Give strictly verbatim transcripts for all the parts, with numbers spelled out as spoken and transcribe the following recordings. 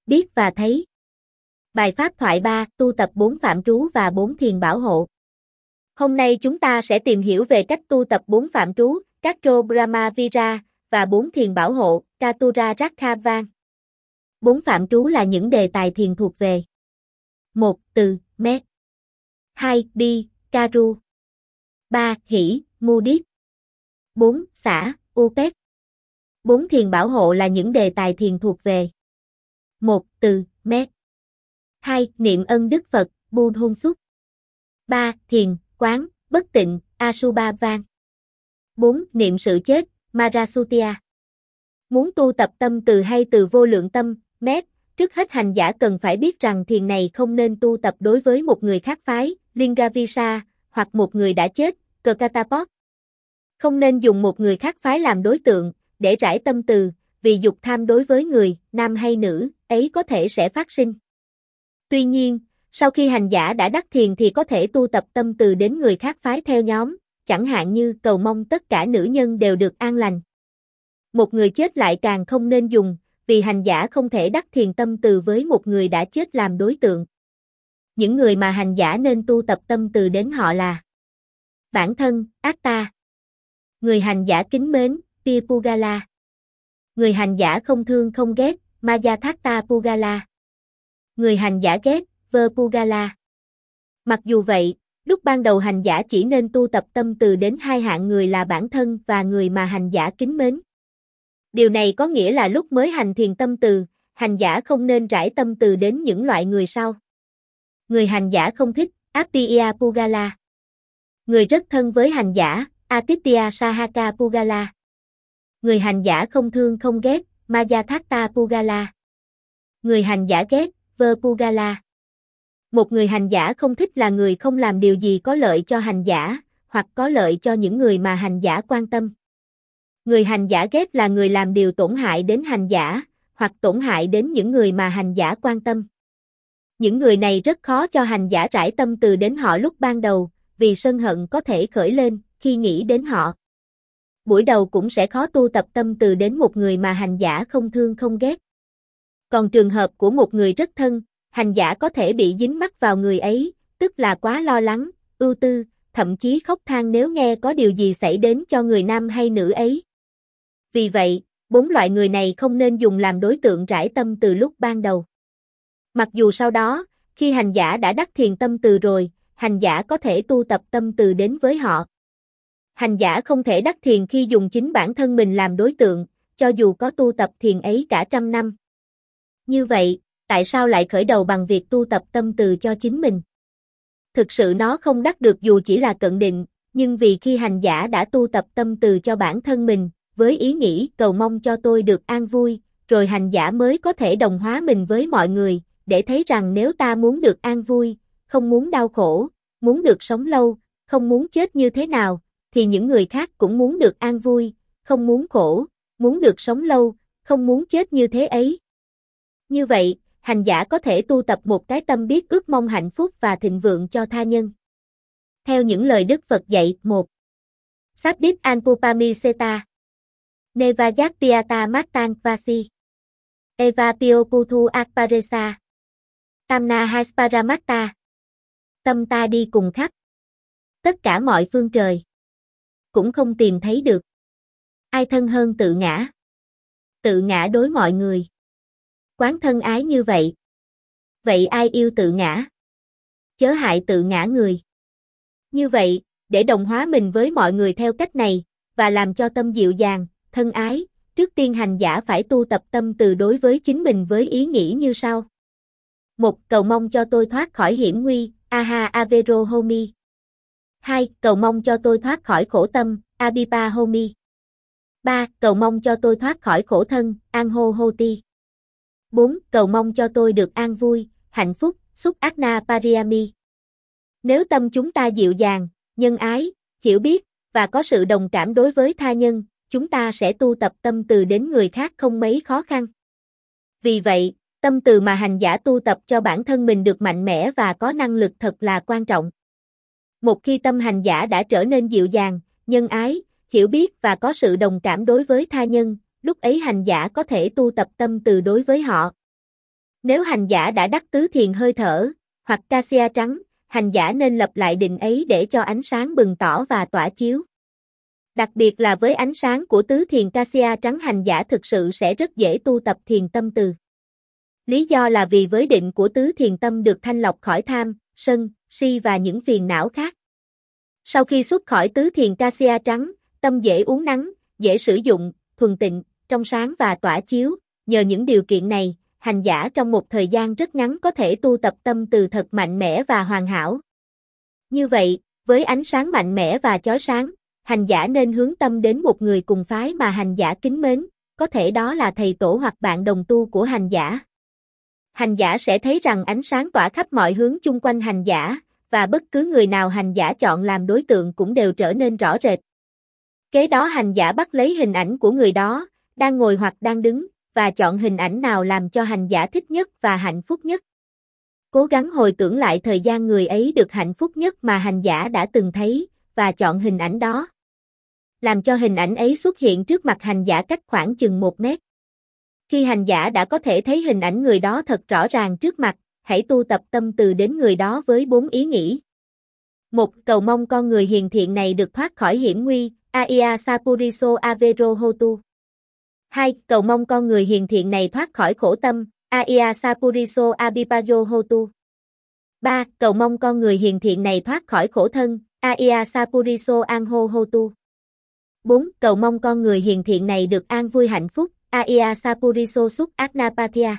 biết và thấy. Bài pháp thoại ba, tu tập bốn phạm trú và bốn thiền bảo hộ. Hôm nay chúng ta sẽ tìm hiểu về cách tu tập bốn phạm trú, Katro Brahma Vira, và bốn thiền bảo hộ, Katura Rakhavan. Bốn phạm trú là những đề tài thiền thuộc về: một. Từ, Met. hai. Đi, Karu. ba. Hỷ, Mudit. bốn. Xả, Upet. Bốn thiền bảo hộ là những đề tài thiền thuộc về: một. Từ, Met. hai. Niệm ân Đức Phật, Bun Hôn Xúc. ba. Thiền, quán, bất tịnh, Asubhavan. bốn. Niệm sự chết, Marasutia. Muốn tu tập tâm từ hay từ vô lượng tâm, Met, trước hết hành giả cần phải biết rằng thiền này không nên tu tập đối với một người khác phái, Lingavisa, hoặc một người đã chết, Kakatapot. Không nên dùng một người khác phái làm đối tượng, để rải tâm từ, vì dục tham đối với người, nam hay nữ, ấy có thể sẽ phát sinh. Tuy nhiên, sau khi hành giả đã đắc thiền thì có thể tu tập tâm từ đến người khác phái theo nhóm, chẳng hạn như cầu mong tất cả nữ nhân đều được an lành. Một người chết lại càng không nên dùng, vì hành giả không thể đắc thiền tâm từ với một người đã chết làm đối tượng. Những người mà hành giả nên tu tập tâm từ đến họ là: bản thân, Atta. Người hành giả kính mến, Pirpugala. Người hành giả không thương không ghét, Mayathata Pugala. Người hành giả ghét, Verpugala. Mặc dù vậy, lúc ban đầu hành giả chỉ nên tu tập tâm từ đến hai hạng người là bản thân và người mà hành giả kính mến. Điều này có nghĩa là lúc mới hành thiền tâm từ, hành giả không nên rải tâm từ đến những loại người sau. Người hành giả không thích, Appiya Pugala. Người rất thân với hành giả, Atitya Sahaka Pugala. Người hành giả không thương không ghét, Mayathata Pugala. Người hành giả ghét, Verpugala. Một người hành giả không thích là người không làm điều gì có lợi cho hành giả, hoặc có lợi cho những người mà hành giả quan tâm. Người hành giả ghét là người làm điều tổn hại đến hành giả, hoặc tổn hại đến những người mà hành giả quan tâm. Những người này rất khó cho hành giả rải tâm từ đến họ lúc ban đầu, vì sân hận có thể khởi lên khi nghĩ đến họ. Buổi đầu cũng sẽ khó tu tập tâm từ đến một người mà hành giả không thương không ghét. Còn trường hợp của một người rất thân, hành giả có thể bị dính mắc vào người ấy, tức là quá lo lắng, ưu tư, thậm chí khóc than nếu nghe có điều gì xảy đến cho người nam hay nữ ấy. Vì vậy, bốn loại người này không nên dùng làm đối tượng rải tâm từ lúc ban đầu. Mặc dù sau đó, khi hành giả đã đắc thiền tâm từ rồi, hành giả có thể tu tập tâm từ đến với họ. Hành giả không thể đắc thiền khi dùng chính bản thân mình làm đối tượng, cho dù có tu tập thiền ấy cả trăm năm. Như vậy, tại sao lại khởi đầu bằng việc tu tập tâm từ cho chính mình? Thực sự nó không đắc được dù chỉ là cận định, nhưng vì khi hành giả đã tu tập tâm từ cho bản thân mình, với ý nghĩ cầu mong cho tôi được an vui, rồi hành giả mới có thể đồng hóa mình với mọi người, để thấy rằng nếu ta muốn được an vui, không muốn đau khổ, muốn được sống lâu, không muốn chết như thế nào, thì những người khác cũng muốn được an vui, không muốn khổ, muốn được sống lâu, không muốn chết như thế ấy. Như vậy, hành giả có thể tu tập một cái tâm biết ước mong hạnh phúc và thịnh vượng cho tha nhân. Theo những lời Đức Phật dạy, một. Sabdit Anpupamiseta Nevajak Piata Matang Vasi Eva Pioputhu Akparesa Tamna Hasparamatta. Tâm ta đi cùng khắp tất cả mọi phương trời, cũng không tìm thấy được ai thân hơn tự ngã. Tự ngã đối mọi người, quán thân ái như vậy. Vậy ai yêu tự ngã? Chớ hại tự ngã người. Như vậy, để đồng hóa mình với mọi người theo cách này, và làm cho tâm dịu dàng, thân ái, trước tiên hành giả phải tu tập tâm từ đối với chính mình với ý nghĩ như sau. Một. Cầu mong cho tôi thoát khỏi hiểm nguy, Aha Avero Homi. Hai. Cầu mong cho tôi thoát khỏi khổ tâm, Abhipa Homi. Ba. Cầu mong cho tôi thoát khỏi khổ thân, Anho Hoti. Bốn. Cầu mong cho tôi được an vui, hạnh phúc, Suk Agna Pariami. Nếu tâm chúng ta dịu dàng, nhân ái, hiểu biết, và có sự đồng cảm đối với tha nhân, chúng ta sẽ tu tập tâm từ đến người khác không mấy khó khăn. Vì vậy, tâm từ mà hành giả tu tập cho bản thân mình được mạnh mẽ và có năng lực thật là quan trọng. Một khi tâm hành giả đã trở nên dịu dàng, nhân ái, hiểu biết và có sự đồng cảm đối với tha nhân, lúc ấy hành giả có thể tu tập tâm từ đối với họ. Nếu hành giả đã đắc tứ thiền hơi thở, hoặc cassia trắng, hành giả nên lập lại định ấy để cho ánh sáng bừng tỏ và tỏa chiếu. Đặc biệt là với ánh sáng của tứ thiền cassia trắng, hành giả thực sự sẽ rất dễ tu tập thiền tâm từ. Lý do là vì với định của tứ thiền tâm được thanh lọc khỏi tham, sân, si và những phiền não khác. Sau khi xuất khỏi tứ thiền cassia trắng, tâm dễ uốn nắn, dễ sử dụng, thuần tịnh, trong sáng và tỏa chiếu. Nhờ những điều kiện này, hành giả trong một thời gian rất ngắn có thể tu tập tâm từ thật mạnh mẽ và hoàn hảo. Như vậy, với ánh sáng mạnh mẽ và chói sáng, hành giả nên hướng tâm đến một người cùng phái mà hành giả kính mến, có thể đó là thầy tổ hoặc bạn đồng tu của hành giả. Hành giả sẽ thấy rằng ánh sáng tỏa khắp mọi hướng chung quanh hành giả, và bất cứ người nào hành giả chọn làm đối tượng cũng đều trở nên rõ rệt. Kế đó hành giả bắt lấy hình ảnh của người đó, đang ngồi hoặc đang đứng, và chọn hình ảnh nào làm cho hành giả thích nhất và hạnh phúc nhất. Cố gắng hồi tưởng lại thời gian người ấy được hạnh phúc nhất mà hành giả đã từng thấy, và chọn hình ảnh đó. Làm cho hình ảnh ấy xuất hiện trước mặt hành giả cách khoảng chừng một mét. Khi hành giả đã có thể thấy hình ảnh người đó thật rõ ràng trước mặt, hãy tu tập tâm từ đến người đó với bốn ý nghĩ. một. Cầu mong con người hiền thiện này được thoát khỏi hiểm nguy, Aia Sapuriso Avero Hotu. hai. Cầu mong con người hiền thiện này thoát khỏi khổ tâm, Aia Sapuriso Abipayo Hotu. ba. Cầu mong con người hiền thiện này thoát khỏi khổ thân, Aia Sapuriso Anho Hotu. bốn. Cầu mong con người hiền thiện này được an vui hạnh phúc, Aia Sapuriso Suk Agnapathia.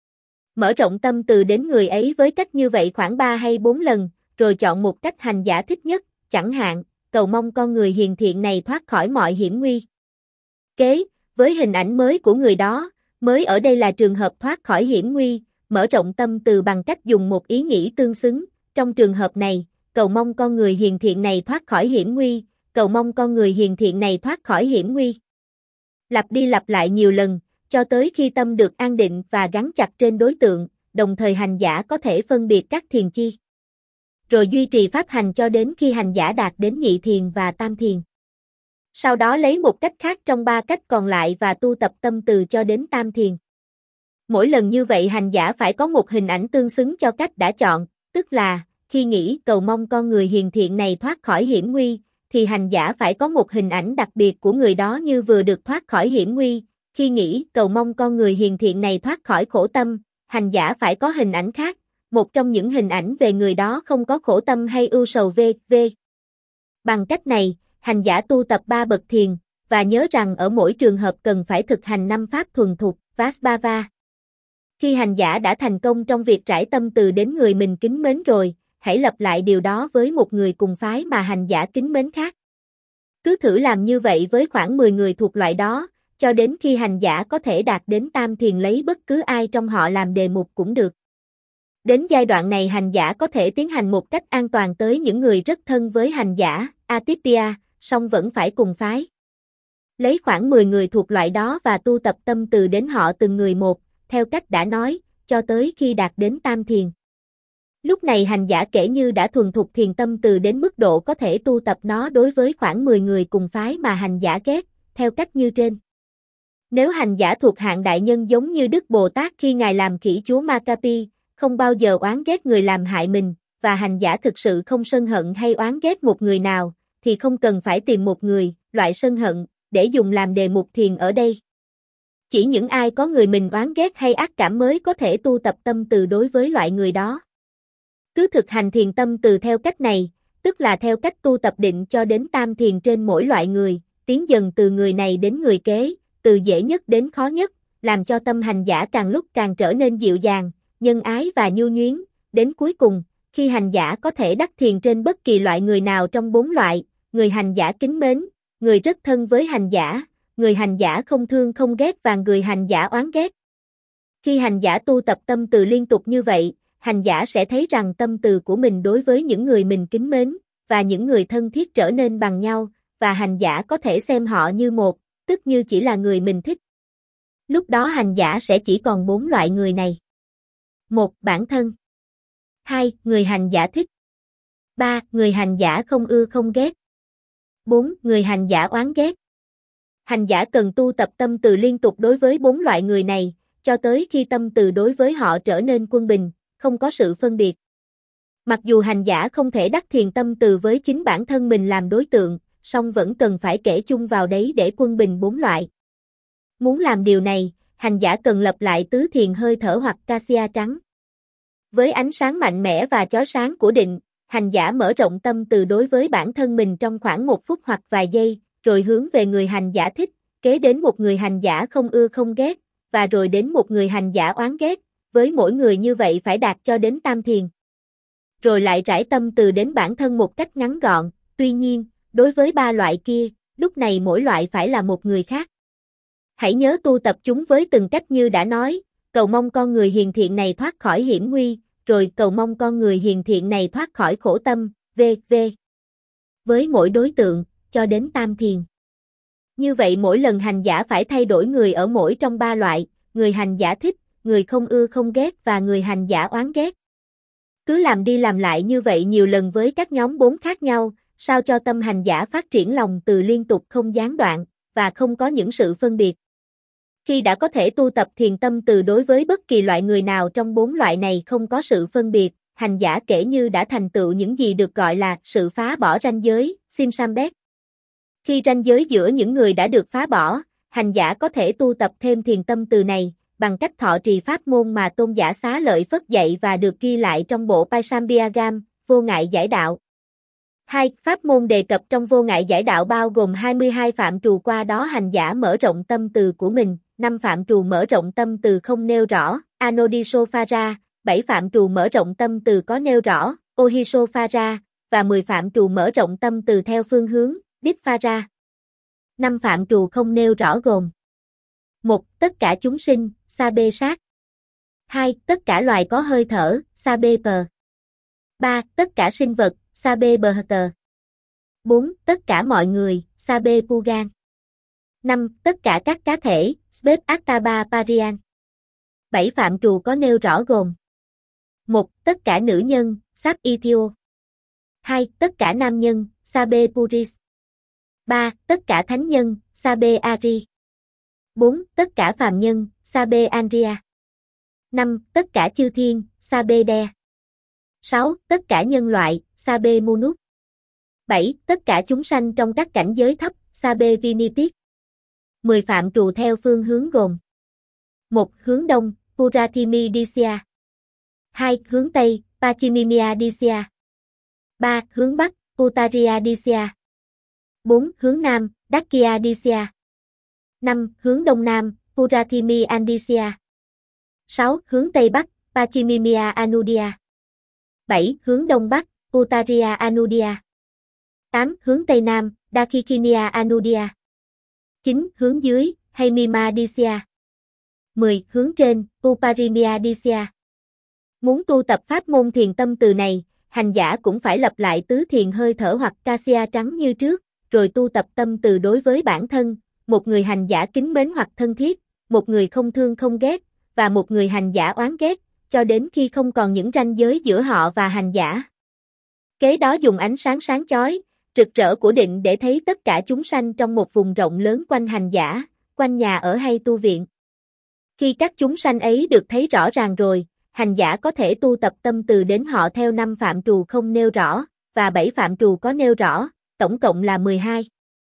Mở rộng tâm từ đến người ấy với cách như vậy khoảng ba hay bốn lần, rồi chọn một cách hành giả thích nhất, chẳng hạn, cầu mong con người hiền thiện này thoát khỏi mọi hiểm nguy. Kế, với hình ảnh mới của người đó, mới ở đây là trường hợp thoát khỏi hiểm nguy, mở rộng tâm từ bằng cách dùng một ý nghĩ tương xứng, trong trường hợp này, cầu mong con người hiền thiện này thoát khỏi hiểm nguy, cầu mong con người hiền thiện này thoát khỏi hiểm nguy. Lặp đi lặp lại nhiều lần, cho tới khi tâm được an định và gắn chặt trên đối tượng, đồng thời hành giả có thể phân biệt các thiền chi. Rồi duy trì pháp hành cho đến khi hành giả đạt đến nhị thiền và tam thiền. Sau đó lấy một cách khác trong ba cách còn lại và tu tập tâm từ cho đến tam thiền. Mỗi lần như vậy hành giả phải có một hình ảnh tương xứng cho cách đã chọn, tức là, khi nghĩ cầu mong con người hiền thiện này thoát khỏi hiểm nguy, thì hành giả phải có một hình ảnh đặc biệt của người đó như vừa được thoát khỏi hiểm nguy. Khi nghĩ cầu mong con người hiền thiện này thoát khỏi khổ tâm, hành giả phải có hình ảnh khác, một trong những hình ảnh về người đó không có khổ tâm hay ưu sầu v.v. Bằng cách này, hành giả tu tập ba bậc thiền, và nhớ rằng ở mỗi trường hợp cần phải thực hành năm pháp thuần thục, Vasbhava. Khi hành giả đã thành công trong việc trải tâm từ đến người mình kính mến rồi, hãy lặp lại điều đó với một người cùng phái mà hành giả kính mến khác. Cứ thử làm như vậy với khoảng mười người thuộc loại đó, cho đến khi hành giả có thể đạt đến tam thiền lấy bất cứ ai trong họ làm đề mục cũng được. Đến giai đoạn này hành giả có thể tiến hành một cách an toàn tới những người rất thân với hành giả, Atipia, song vẫn phải cùng phái. Lấy khoảng mười người thuộc loại đó và tu tập tâm từ đến họ từng người một, theo cách đã nói, cho tới khi đạt đến tam thiền. Lúc này hành giả kể như đã thuần thục thiền tâm từ đến mức độ có thể tu tập nó đối với khoảng mười người cùng phái mà hành giả ghét, theo cách như trên. Nếu hành giả thuộc hạng đại nhân giống như Đức Bồ Tát khi Ngài làm khỉ chúa Makapi, không bao giờ oán ghét người làm hại mình, và hành giả thực sự không sân hận hay oán ghét một người nào, thì không cần phải tìm một người, loại sân hận, để dùng làm đề mục thiền ở đây. Chỉ những ai có người mình oán ghét hay ác cảm mới có thể tu tập tâm từ đối với loại người đó. Cứ thực hành thiền tâm từ theo cách này, tức là theo cách tu tập định cho đến tam thiền trên mỗi loại người, tiến dần từ người này đến người kế, từ dễ nhất đến khó nhất, làm cho tâm hành giả càng lúc càng trở nên dịu dàng, nhân ái và nhu nhuyến, đến cuối cùng, khi hành giả có thể đắc thiền trên bất kỳ loại người nào trong bốn loại, người hành giả kính mến, người rất thân với hành giả, người hành giả không thương không ghét và người hành giả oán ghét. Khi hành giả tu tập tâm từ liên tục như vậy, hành giả sẽ thấy rằng tâm từ của mình đối với những người mình kính mến, và những người thân thiết trở nên bằng nhau, và hành giả có thể xem họ như một, tức như chỉ là người mình thích. Lúc đó hành giả sẽ chỉ còn bốn loại người này. một. Bản thân. hai. Người hành giả thích. ba. Người hành giả không ưa không ghét. bốn. Người hành giả oán ghét. Hành giả cần tu tập tâm từ liên tục đối với bốn loại người này, cho tới khi tâm từ đối với họ trở nên quân bình, không có sự phân biệt. Mặc dù hành giả không thể đắc thiền tâm từ với chính bản thân mình làm đối tượng, song vẫn cần phải kể chung vào đấy để quân bình bốn loại. Muốn làm điều này, hành giả cần lập lại tứ thiền hơi thở hoặc cassia trắng. Với ánh sáng mạnh mẽ và chói sáng của định, hành giả mở rộng tâm từ đối với bản thân mình trong khoảng một phút hoặc vài giây, rồi hướng về người hành giả thích, kế đến một người hành giả không ưa không ghét, và rồi đến một người hành giả oán ghét, với mỗi người như vậy phải đạt cho đến tam thiền. Rồi lại rải tâm từ đến bản thân một cách ngắn gọn, tuy nhiên, đối với ba loại kia, lúc này mỗi loại phải là một người khác. Hãy nhớ tu tập chúng với từng cách như đã nói, cầu mong con người hiền thiện này thoát khỏi hiểm nguy, rồi cầu mong con người hiền thiện này thoát khỏi khổ tâm, vân vân. Với mỗi đối tượng, cho đến tam thiền. Như vậy mỗi lần hành giả phải thay đổi người ở mỗi trong ba loại, người hành giả thích, người không ưa không ghét và người hành giả oán ghét. Cứ làm đi làm lại như vậy nhiều lần với các nhóm bốn khác nhau, sao cho tâm hành giả phát triển lòng từ liên tục không gián đoạn, và không có những sự phân biệt. Khi đã có thể tu tập thiền tâm từ đối với bất kỳ loại người nào trong bốn loại này không có sự phân biệt, hành giả kể như đã thành tựu những gì được gọi là sự phá bỏ ranh giới, Simsambet. Khi ranh giới giữa những người đã được phá bỏ, hành giả có thể tu tập thêm thiền tâm từ này, bằng cách thọ trì pháp môn mà tôn giả Xá Lợi Phất dạy và được ghi lại trong bộ Paisambhyagamma, vô ngại giải đạo. hai. Pháp môn đề cập trong vô ngại giải đạo bao gồm hai mươi hai phạm trù, qua đó hành giả mở rộng tâm từ của mình, năm phạm trù mở rộng tâm từ không nêu rõ, Anodisopara, bảy phạm trù mở rộng tâm từ có nêu rõ, Ohisopara, và mười phạm trù mở rộng tâm từ theo phương hướng, Diphara. năm phạm trù không nêu rõ gồm: một. Tất cả chúng sinh, Sabe sát. hai. Tất cả loài có hơi thở, Sabe pờ. ba. Tất cả sinh vật, Sabe bờ. bốn. Tất cả mọi người, Sabe pugan. năm. Tất cả các cá thể, Sveb Attaba Parian. bảy phạm trù có nêu rõ gồm: một. Tất cả nữ nhân, Sap Ithio. hai. Tất cả nam nhân, Sabe Puris. ba. Tất cả thánh nhân, Sabe Ari. bốn. Tất cả phàm nhân, Sabe Andria. năm. Tất cả chư thiên, Sabe De. sáu. Tất cả nhân loại, Sabe Munuk. bảy. Tất cả chúng sanh trong các cảnh giới thấp, Sabe Vinipit. mười phạm trù theo phương hướng gồm: một. Hướng đông, Purathimi Disya. hai. Hướng tây, Pachimimia Disya. ba. Hướng bắc, Putaria Disya. bốn. Hướng nam, Dakya Disya. năm. Hướng đông nam, Purathimi Andisya. sáu. Hướng tây bắc, Pachimimia Anudia. bảy. Hướng đông bắc, Putaria Anudia. tám. Hướng tây nam, Dakhikinia Anudia. chín. Hướng dưới, Haimima Disya. mười. Hướng trên, Uparimia Disya. Muốn tu tập pháp môn thiền tâm từ này, hành giả cũng phải lập lại tứ thiền hơi thở hoặc cassia trắng như trước, rồi tu tập tâm từ đối với bản thân, một người hành giả kính mến hoặc thân thiết, một người không thương không ghét, và một người hành giả oán ghét, cho đến khi không còn những ranh giới giữa họ và hành giả. Kế đó dùng ánh sáng sáng chói, rực rỡ của định để thấy tất cả chúng sanh trong một vùng rộng lớn quanh hành giả, quanh nhà ở hay tu viện. Khi các chúng sanh ấy được thấy rõ ràng rồi, hành giả có thể tu tập tâm từ đến họ theo năm phạm trù không nêu rõ, và bảy phạm trù có nêu rõ, tổng cộng là mười hai.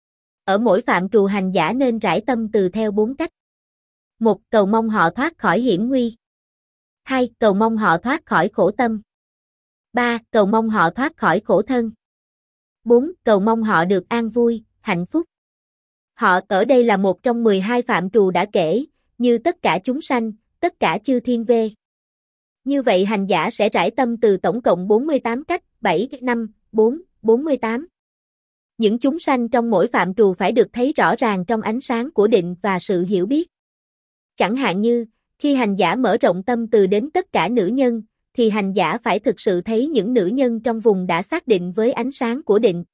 Ở mỗi phạm trù hành giả nên rải tâm từ theo bốn cách. một. Cầu mong họ thoát khỏi hiểm nguy. hai. Cầu mong họ thoát khỏi khổ tâm. ba. Cầu mong họ thoát khỏi khổ thân. bốn. Cầu mong họ được an vui, hạnh phúc. Họ ở đây là một trong mười hai phạm trù đã kể, như tất cả chúng sanh, tất cả chư thiên vê. Như vậy hành giả sẽ rải tâm từ tổng cộng bốn mươi tám cách, bảy, năm, bốn, bốn mươi tám. Những chúng sanh trong mỗi phạm trù phải được thấy rõ ràng trong ánh sáng của định và sự hiểu biết. Chẳng hạn như, khi hành giả mở rộng tâm từ đến tất cả nữ nhân, thì hành giả phải thực sự thấy những nữ nhân trong vùng đã xác định với ánh sáng của định.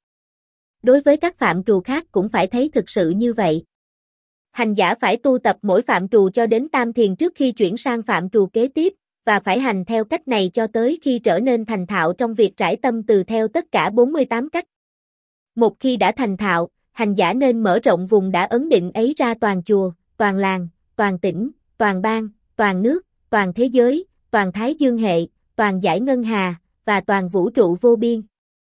Đối với các phạm trù khác cũng phải thấy thực sự như vậy. Hành giả phải tu tập mỗi phạm trù cho đến tam thiền trước khi chuyển sang phạm trù kế tiếp, và phải hành theo cách này cho tới khi trở nên thành thạo trong việc rải tâm từ theo tất cả bốn mươi tám cách. Một khi đã thành thạo, hành giả nên mở rộng vùng đã ấn định ấy ra toàn chùa, toàn làng, toàn tỉnh, toàn bang, toàn nước, toàn thế giới, toàn thái dương hệ, toàn dải ngân hà, và toàn vũ trụ vô biên.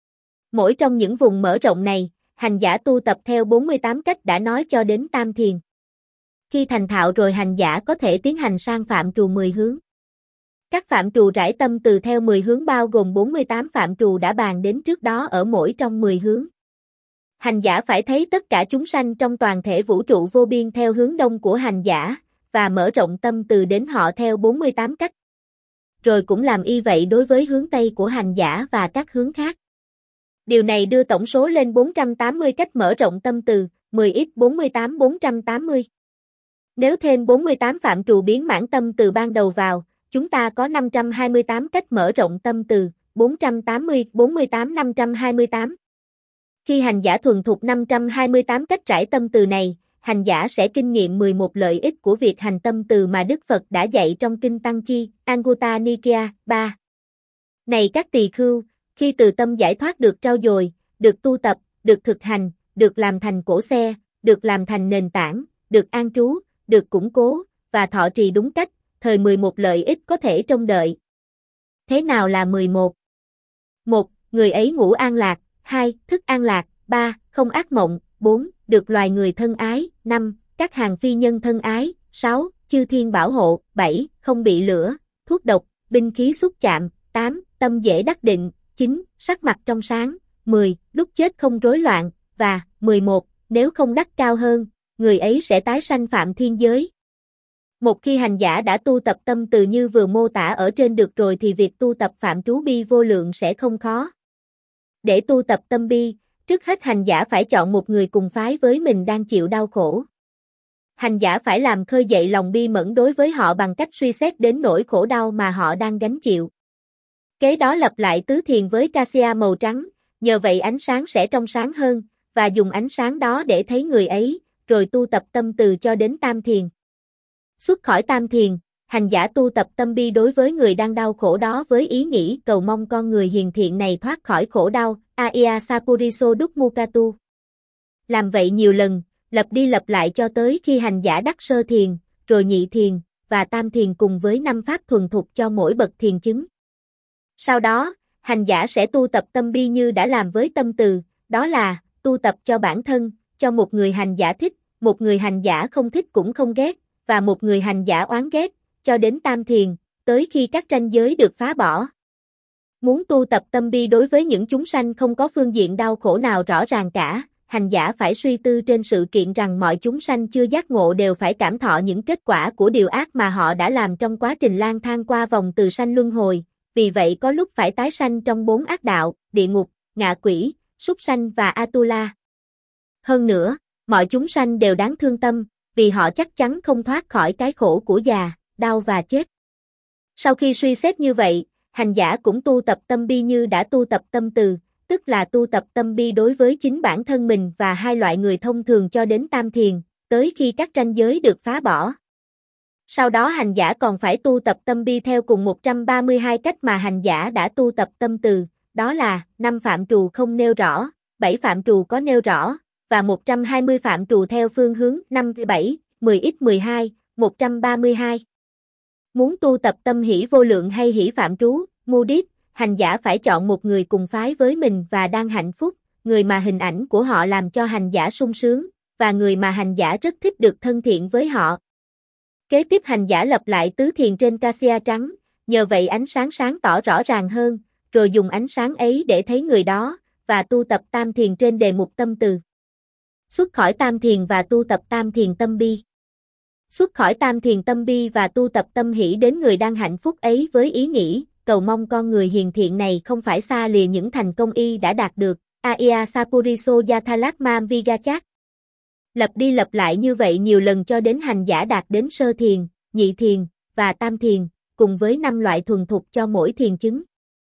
Mỗi trong những vùng mở rộng này, hành giả tu tập theo bốn mươi tám cách đã nói cho đến tam thiền. Khi thành thạo rồi hành giả có thể tiến hành sang phạm trù mười hướng. Các phạm trù rải tâm từ theo mười hướng bao gồm bốn mươi tám phạm trù đã bàn đến trước đó ở mỗi trong mười hướng. Hành giả phải thấy tất cả chúng sanh trong toàn thể vũ trụ vô biên theo hướng đông của hành giả, và mở rộng tâm từ đến họ theo bốn mươi tám cách. Rồi cũng làm y vậy đối với hướng tây của hành giả và các hướng khác. Điều này đưa tổng số lên bốn trăm tám mươi cách mở rộng tâm từ, mười ít bốn mươi tám bốn trăm tám mươi. Nếu thêm bốn mươi tám phạm trù biến mãn tâm từ ban đầu vào, chúng ta có năm trăm hai mươi tám cách mở rộng tâm từ, bốn trăm tám mươi, bốn mươi tám năm trăm hai mươi tám. Khi hành giả thuần thục năm trăm hai mươi tám cách trải tâm từ này, hành giả sẽ kinh nghiệm mười một lợi ích của việc hành tâm từ mà Đức Phật đã dạy trong Kinh Tăng Chi, Anguttara Nikaya, ba. Này các tỳ khưu, khi từ tâm giải thoát được trau dồi, được tu tập, được thực hành, được làm thành cổ xe, được làm thành nền tảng, được an trú, được củng cố, và thọ trì đúng cách, thời mười một lợi ích có thể trông đợi. Thế nào là mười một? một. Người ấy ngủ an lạc. hai. Thức an lạc. ba. Không ác mộng. bốn. Được loài người thân ái. năm. Các hàng phi nhân thân ái. sáu. Chư thiên bảo hộ. bảy. Không bị lửa, thuốc độc, binh khí xúc chạm. tám. Tâm dễ đắc định. chín. Sắc mặt trong sáng. mười. Lúc chết không rối loạn. Và mười một. Nếu không đắc cao hơn, người ấy sẽ tái sanh phạm thiên giới. Một khi hành giả đã tu tập tâm từ như vừa mô tả ở trên được rồi thì việc tu tập phạm trú bi vô lượng sẽ không khó. Để tu tập tâm bi, trước hết hành giả phải chọn một người cùng phái với mình đang chịu đau khổ. Hành giả phải làm khơi dậy lòng bi mẫn đối với họ bằng cách suy xét đến nỗi khổ đau mà họ đang gánh chịu. Kế đó lập lại tứ thiền với cassia màu trắng, nhờ vậy ánh sáng sẽ trong sáng hơn, và dùng ánh sáng đó để thấy người ấy, rồi tu tập tâm từ cho đến tam thiền. Xuất khỏi tam thiền, hành giả tu tập tâm bi đối với người đang đau khổ đó với ý nghĩ cầu mong con người hiền thiện này thoát khỏi khổ đau, Aya Sapuriso Dukkmukatu. Làm vậy nhiều lần, lặp đi lặp lại cho tới khi hành giả đắc sơ thiền, rồi nhị thiền, và tam thiền cùng với năm pháp thuần thục cho mỗi bậc thiền chứng. Sau đó, hành giả sẽ tu tập tâm bi như đã làm với tâm từ, đó là tu tập cho bản thân, cho một người hành giả thích, một người hành giả không thích cũng không ghét, và một người hành giả oán ghét, cho đến tam thiền, tới khi các ranh giới được phá bỏ. Muốn tu tập tâm bi đối với những chúng sanh không có phương diện đau khổ nào rõ ràng cả, hành giả phải suy tư trên sự kiện rằng mọi chúng sanh chưa giác ngộ đều phải cảm thọ những kết quả của điều ác mà họ đã làm trong quá trình lang thang qua vòng từ sanh luân hồi, vì vậy có lúc phải tái sanh trong bốn ác đạo, địa ngục, ngạ quỷ, súc sanh và Atula. Hơn nữa, mọi chúng sanh đều đáng thương tâm, vì họ chắc chắn không thoát khỏi cái khổ của già, đau và chết. Sau khi suy xét như vậy, hành giả cũng tu tập tâm bi như đã tu tập tâm từ, tức là tu tập tâm bi đối với chính bản thân mình và hai loại người thông thường cho đến tam thiền, tới khi các ranh giới được phá bỏ. Sau đó hành giả còn phải tu tập tâm bi theo cùng một trăm ba mươi hai cách mà hành giả đã tu tập tâm từ, đó là năm phạm trù không nêu rõ, bảy phạm trù có nêu rõ, và một trăm hai mươi phạm trù theo phương hướng năm, bảy, mười ít mười hai, một trăm ba mươi hai. Muốn tu tập tâm hỷ vô lượng hay hỷ phạm trú, mudit, hành giả phải chọn một người cùng phái với mình và đang hạnh phúc, người mà hình ảnh của họ làm cho hành giả sung sướng, và người mà hành giả rất thích được thân thiện với họ. Kế tiếp hành giả lập lại tứ thiền trên cassia trắng, nhờ vậy ánh sáng sáng tỏ rõ ràng hơn, rồi dùng ánh sáng ấy để thấy người đó, và tu tập tam thiền trên đề mục tâm từ. Xuất khỏi tam thiền và tu tập tam thiền tâm bi. Xuất khỏi tam thiền tâm bi và tu tập tâm hỷ đến người đang hạnh phúc ấy với ý nghĩ, cầu mong con người hiền thiện này không phải xa lìa những thành công y đã đạt được, Aya Sapuriso Yathalakmam Vigachak. Lặp đi lặp lại như vậy nhiều lần cho đến hành giả đạt đến sơ thiền, nhị thiền, và tam thiền, cùng với năm loại thuần thục cho mỗi thiền chứng.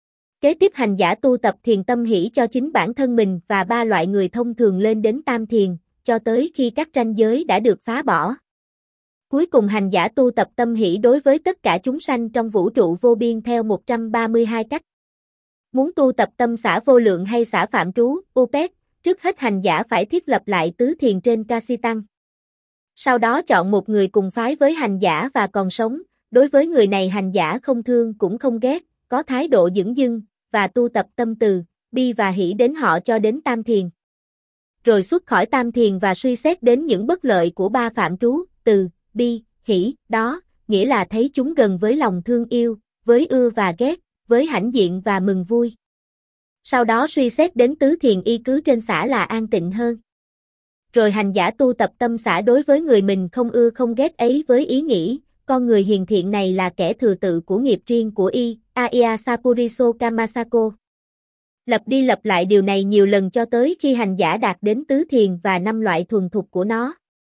Kế tiếp hành giả tu tập thiền tâm hỷ cho chính bản thân mình và ba loại người thông thường lên đến tam thiền, cho tới khi các ranh giới đã được phá bỏ. Cuối cùng hành giả tu tập tâm hỷ đối với tất cả chúng sanh trong vũ trụ vô biên theo một trăm ba mươi hai cách. Muốn tu tập tâm xả vô lượng hay xả phạm trú, Upet, trước hết hành giả phải thiết lập lại tứ thiền trên Kasitang. Sau đó chọn một người cùng phái với hành giả và còn sống, Đối với người này hành giả không thương cũng không ghét, có thái độ dửng dưng, và tu tập tâm từ, bi và hỷ đến họ cho đến tam thiền. Rồi xuất khỏi tam thiền và suy xét đến những bất lợi của ba phạm trú, từ, bi, hỷ, đó, nghĩa là thấy chúng gần với lòng thương yêu, với ưa và ghét, với hãnh diện và mừng vui. Sau đó suy xét đến tứ thiền y cứ trên xả là an tịnh hơn. Rồi hành giả tu tập tâm xả đối với người mình không ưa không ghét ấy với ý nghĩ, con người hiền thiện này là kẻ thừa tự của nghiệp riêng của y, Aya Sapuriso Kamasako. Lặp đi lặp lại điều này nhiều lần cho tới khi hành giả đạt đến tứ thiền và năm loại thuần thục của nó.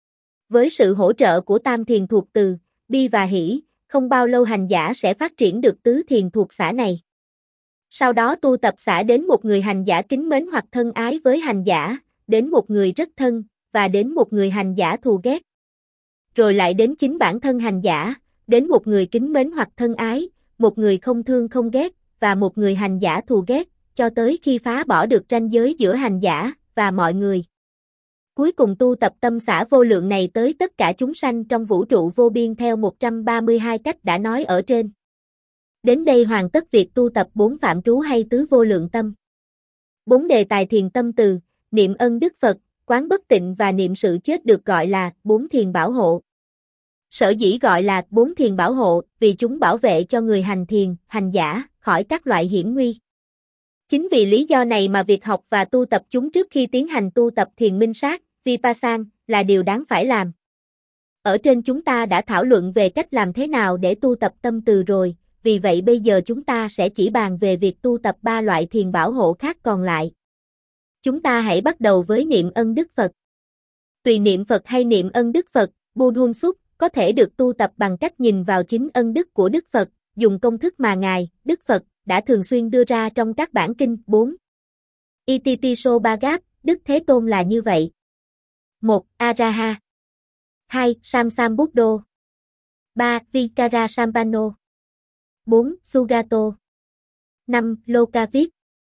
Với sự hỗ trợ của tam thiền thuộc từ, bi và hỷ, không bao lâu hành giả sẽ phát triển được tứ thiền thuộc xả này. Sau đó tu tập xả đến một người hành giả kính mến hoặc thân ái với hành giả, đến một người rất thân, và đến một người hành giả thù ghét. Rồi lại đến chính bản thân hành giả, đến một người kính mến hoặc thân ái, một người không thương không ghét, và một người hành giả thù ghét, cho tới khi phá bỏ được ranh giới giữa hành giả và mọi người. Cuối cùng tu tập tâm xả vô lượng này tới tất cả chúng sanh trong vũ trụ vô biên theo một trăm ba mươi hai cách đã nói ở trên. Đến đây hoàn tất việc tu tập bốn phạm trú hay tứ vô lượng tâm. Bốn đề tài thiền tâm từ, niệm ân Đức Phật, quán bất tịnh và niệm sự chết được gọi là bốn thiền bảo hộ. Sở dĩ gọi là bốn thiền bảo hộ vì chúng bảo vệ cho người hành thiền, hành giả khỏi các loại hiểm nguy. Chính vì lý do này mà việc học và tu tập chúng trước khi tiến hành tu tập thiền minh sát, Vipassana, là điều đáng phải làm. Ở trên chúng ta đã thảo luận về cách làm thế nào để tu tập tâm từ rồi, vì vậy bây giờ chúng ta sẽ chỉ bàn về việc tu tập ba loại thiền bảo hộ khác còn lại. Chúng ta hãy bắt đầu với niệm ân Đức Phật. Tùy niệm Phật hay niệm ân Đức Phật, Buddhun Suk, có thể được tu tập bằng cách nhìn vào chính ân đức của Đức Phật, dùng công thức mà Ngài, Đức Phật, đã thường xuyên đưa ra trong các bản kinh. bốn. Itipiso Bhagat, Đức Thế Tôn là như vậy. một. Araha. hai. Samsambuddho. ba. Vikara Sampano. bốn. Sugato. năm. Lokavit.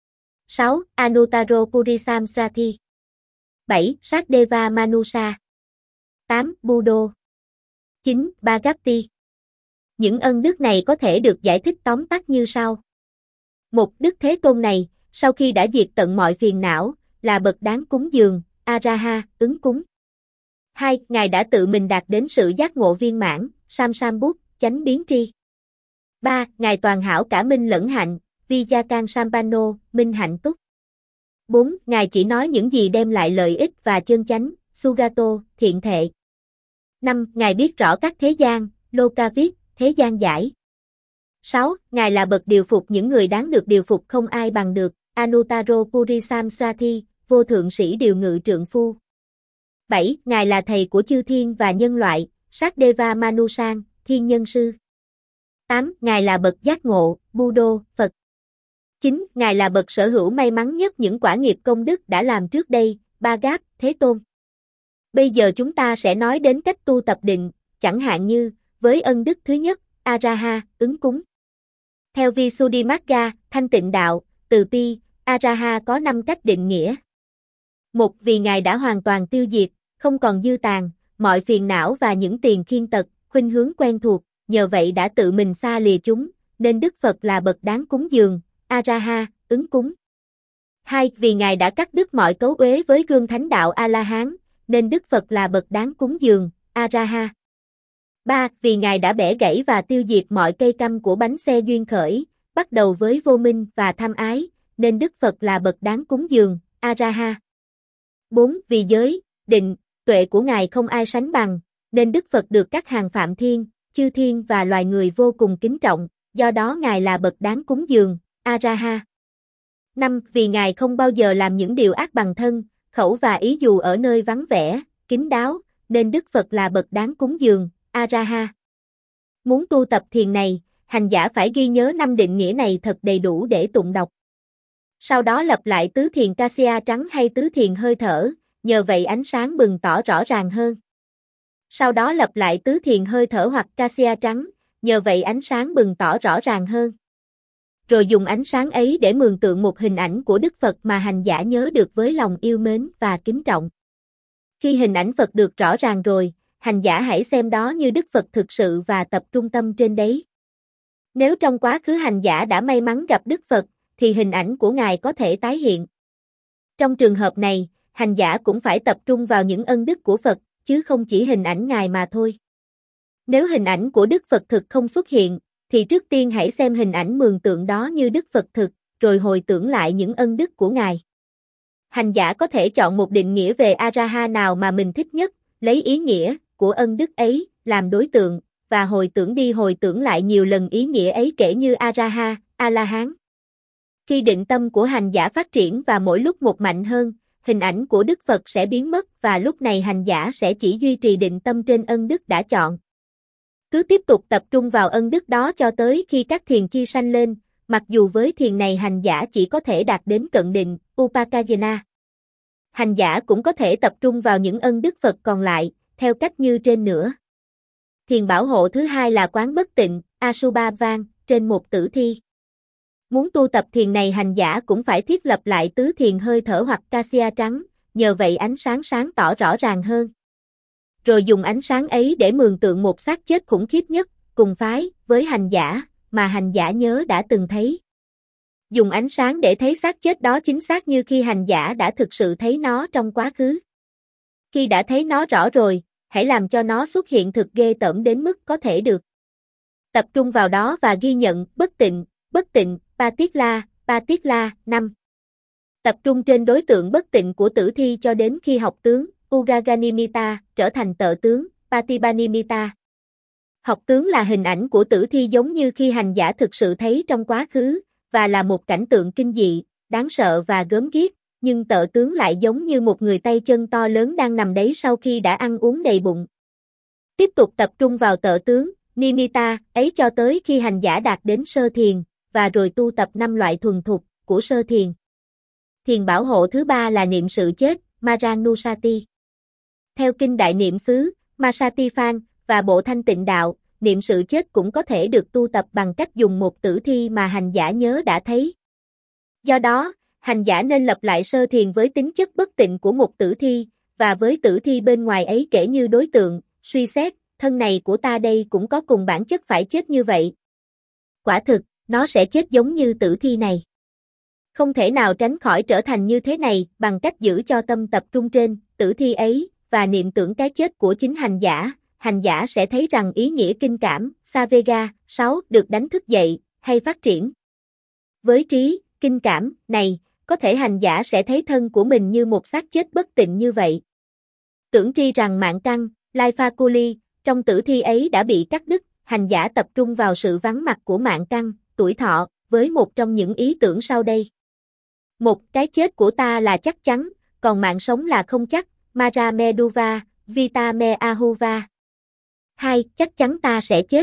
sáu. Anuttaro Purisamsrati. bảy. Sakdeva Manusa. tám. Buddho. chín. Bhagavati. Những ân đức này có thể được giải thích tóm tắt như sau. Một. Đức Thế Tôn này, sau khi đã diệt tận mọi phiền não, là bậc đáng cúng dường, Araha, ứng cúng. hai. Ngài đã tự mình đạt đến sự giác ngộ viên mãn, Samsambut, chánh biến tri. ba. Ngài toàn hảo cả minh lẫn hạnh, Vijakan Sampano, minh hạnh túc. bốn. Ngài chỉ nói những gì đem lại lợi ích và chân chánh, Sugato, thiện thệ. năm. Ngài biết rõ các thế gian, Lokavit, thế gian giải. sáu. Ngài là bậc điều phục những người đáng được điều phục không ai bằng được, Anuttaro Purisamsrati, vô thượng sĩ điều ngự trượng phu. bảy. Ngài là thầy của chư thiên và nhân loại, Sakdeva Manusan, thiên nhân sư. tám. Ngài là bậc giác ngộ, Buddha, Phật. chín. Ngài là bậc sở hữu may mắn nhất những quả nghiệp công đức đã làm trước đây, Bhagat, Thế Tôn. Bây giờ chúng ta sẽ nói đến cách tu tập định, chẳng hạn như, với ân đức thứ nhất, Araha, ứng cúng. Theo Visuddhimagga, thanh tịnh đạo, từ bi, Araha có năm cách định nghĩa. một. Vì Ngài đã hoàn toàn tiêu diệt, không còn dư tàn, mọi phiền não và những tiền khiên tật, khuynh hướng quen thuộc, nhờ vậy đã tự mình xa lìa chúng, nên Đức Phật là bậc đáng cúng dường, Araha, ứng cúng. hai. Vì Ngài đã cắt đứt mọi cấu uế với gương thánh đạo A-la-hán, nên Đức Phật là bậc đáng cúng dường, Araha. ba. Vì Ngài đã bẻ gãy và tiêu diệt mọi cây căm của bánh xe duyên khởi, bắt đầu với vô minh và tham ái, nên Đức Phật là bậc đáng cúng dường, Araha. bốn. Vì giới, định, tuệ của Ngài không ai sánh bằng, nên Đức Phật được các hàng phạm thiên, chư thiên và loài người vô cùng kính trọng, do đó Ngài là bậc đáng cúng dường, Araha. năm. Vì Ngài không bao giờ làm những điều ác bằng thân, khẩu và ý dù ở nơi vắng vẻ, kín đáo, nên Đức Phật là bậc đáng cúng dường, Araha. Muốn tu tập thiền này, hành giả phải ghi nhớ năm định nghĩa này thật đầy đủ để tụng đọc. Sau đó lặp lại tứ thiền Cassia trắng hay tứ thiền hơi thở, nhờ vậy ánh sáng bừng tỏ rõ ràng hơn. Sau đó lặp lại tứ thiền hơi thở hoặc Cassia trắng, nhờ vậy ánh sáng bừng tỏ rõ ràng hơn. Rồi dùng ánh sáng ấy để mường tượng một hình ảnh của Đức Phật mà hành giả nhớ được với lòng yêu mến và kính trọng. Khi hình ảnh Phật được rõ ràng rồi, hành giả hãy xem đó như Đức Phật thực sự và tập trung tâm trên đấy. Nếu trong quá khứ hành giả đã may mắn gặp Đức Phật, thì hình ảnh của Ngài có thể tái hiện. Trong trường hợp này, hành giả cũng phải tập trung vào những ân đức của Phật, chứ không chỉ hình ảnh Ngài mà thôi. Nếu hình ảnh của Đức Phật thực không xuất hiện, thì trước tiên hãy xem hình ảnh mường tượng đó như Đức Phật thực, rồi hồi tưởng lại những ân đức của Ngài. Hành giả có thể chọn một định nghĩa về A-ra-ha nào mà mình thích nhất, lấy ý nghĩa của ân đức ấy làm đối tượng, và hồi tưởng đi hồi tưởng lại nhiều lần ý nghĩa ấy kể như A-ra-ha, A-la-hán. Khi định tâm của hành giả phát triển và mỗi lúc một mạnh hơn, hình ảnh của Đức Phật sẽ biến mất và lúc này hành giả sẽ chỉ duy trì định tâm trên ân đức đã chọn. Cứ tiếp tục tập trung vào ân đức đó cho tới khi các thiền chi sanh lên, mặc dù với thiền này hành giả chỉ có thể đạt đến cận định, Upakayana. Hành giả cũng có thể tập trung vào những ân đức Phật còn lại, theo cách như trên nữa. Thiền bảo hộ thứ hai là quán bất tịnh, Asubhavang, trên một tử thi. Muốn tu tập thiền này hành giả cũng phải thiết lập lại tứ thiền hơi thở hoặc cassia trắng, nhờ vậy ánh sáng sáng tỏ rõ ràng hơn. Rồi dùng ánh sáng ấy để mường tượng một xác chết khủng khiếp nhất, cùng phái, với hành giả, mà hành giả nhớ đã từng thấy. Dùng ánh sáng để thấy xác chết đó chính xác như khi hành giả đã thực sự thấy nó trong quá khứ. Khi đã thấy nó rõ rồi, hãy làm cho nó xuất hiện thực ghê tởm đến mức có thể được. Tập trung vào đó và ghi nhận, bất tịnh, bất tịnh, Patitla, Patitla, năm. Tập trung trên đối tượng bất tịnh của tử thi cho đến khi học tướng, Ugaganimita, trở thành tợ tướng, Patibanimita. Học tướng là hình ảnh của tử thi giống như khi hành giả thực sự thấy trong quá khứ, và là một cảnh tượng kinh dị, đáng sợ và gớm ghiếc, nhưng tợ tướng lại giống như một người tay chân to lớn đang nằm đấy sau khi đã ăn uống đầy bụng. Tiếp tục tập trung vào tợ tướng, Nimitta, ấy cho tới khi hành giả đạt đến sơ thiền, và rồi tu tập năm loại thuần thục của sơ thiền. Thiền bảo hộ thứ ba là niệm sự chết, Maranusati. Theo kinh Đại Niệm xứ, Masatifan, và Bộ Thanh Tịnh Đạo, niệm sự chết cũng có thể được tu tập bằng cách dùng một tử thi mà hành giả nhớ đã thấy. Do đó, hành giả nên lập lại sơ thiền với tính chất bất tịnh của một tử thi, và với tử thi bên ngoài ấy kể như đối tượng, suy xét, thân này của ta đây cũng có cùng bản chất phải chết như vậy. Quả thực, nó sẽ chết giống như tử thi này. Không thể nào tránh khỏi trở thành như thế này bằng cách giữ cho tâm tập trung trên tử thi ấy, và niệm tưởng cái chết của chính hành giả. Hành giả sẽ thấy rằng ý nghĩa kinh cảm, Savega, sáu, được đánh thức dậy, hay phát triển. Với trí, kinh cảm, này, có thể hành giả sẽ thấy thân của mình như một xác chết bất tịnh như vậy. Tưởng tri rằng mạng căn, Laifakuli, trong tử thi ấy đã bị cắt đứt, hành giả tập trung vào sự vắng mặt của mạng căn, tuổi thọ, với một trong những ý tưởng sau đây. Một, cái chết của ta là chắc chắn, còn mạng sống là không chắc, Mara Meduva, Vita Me Ahuva. Hai, chắc chắn ta sẽ chết.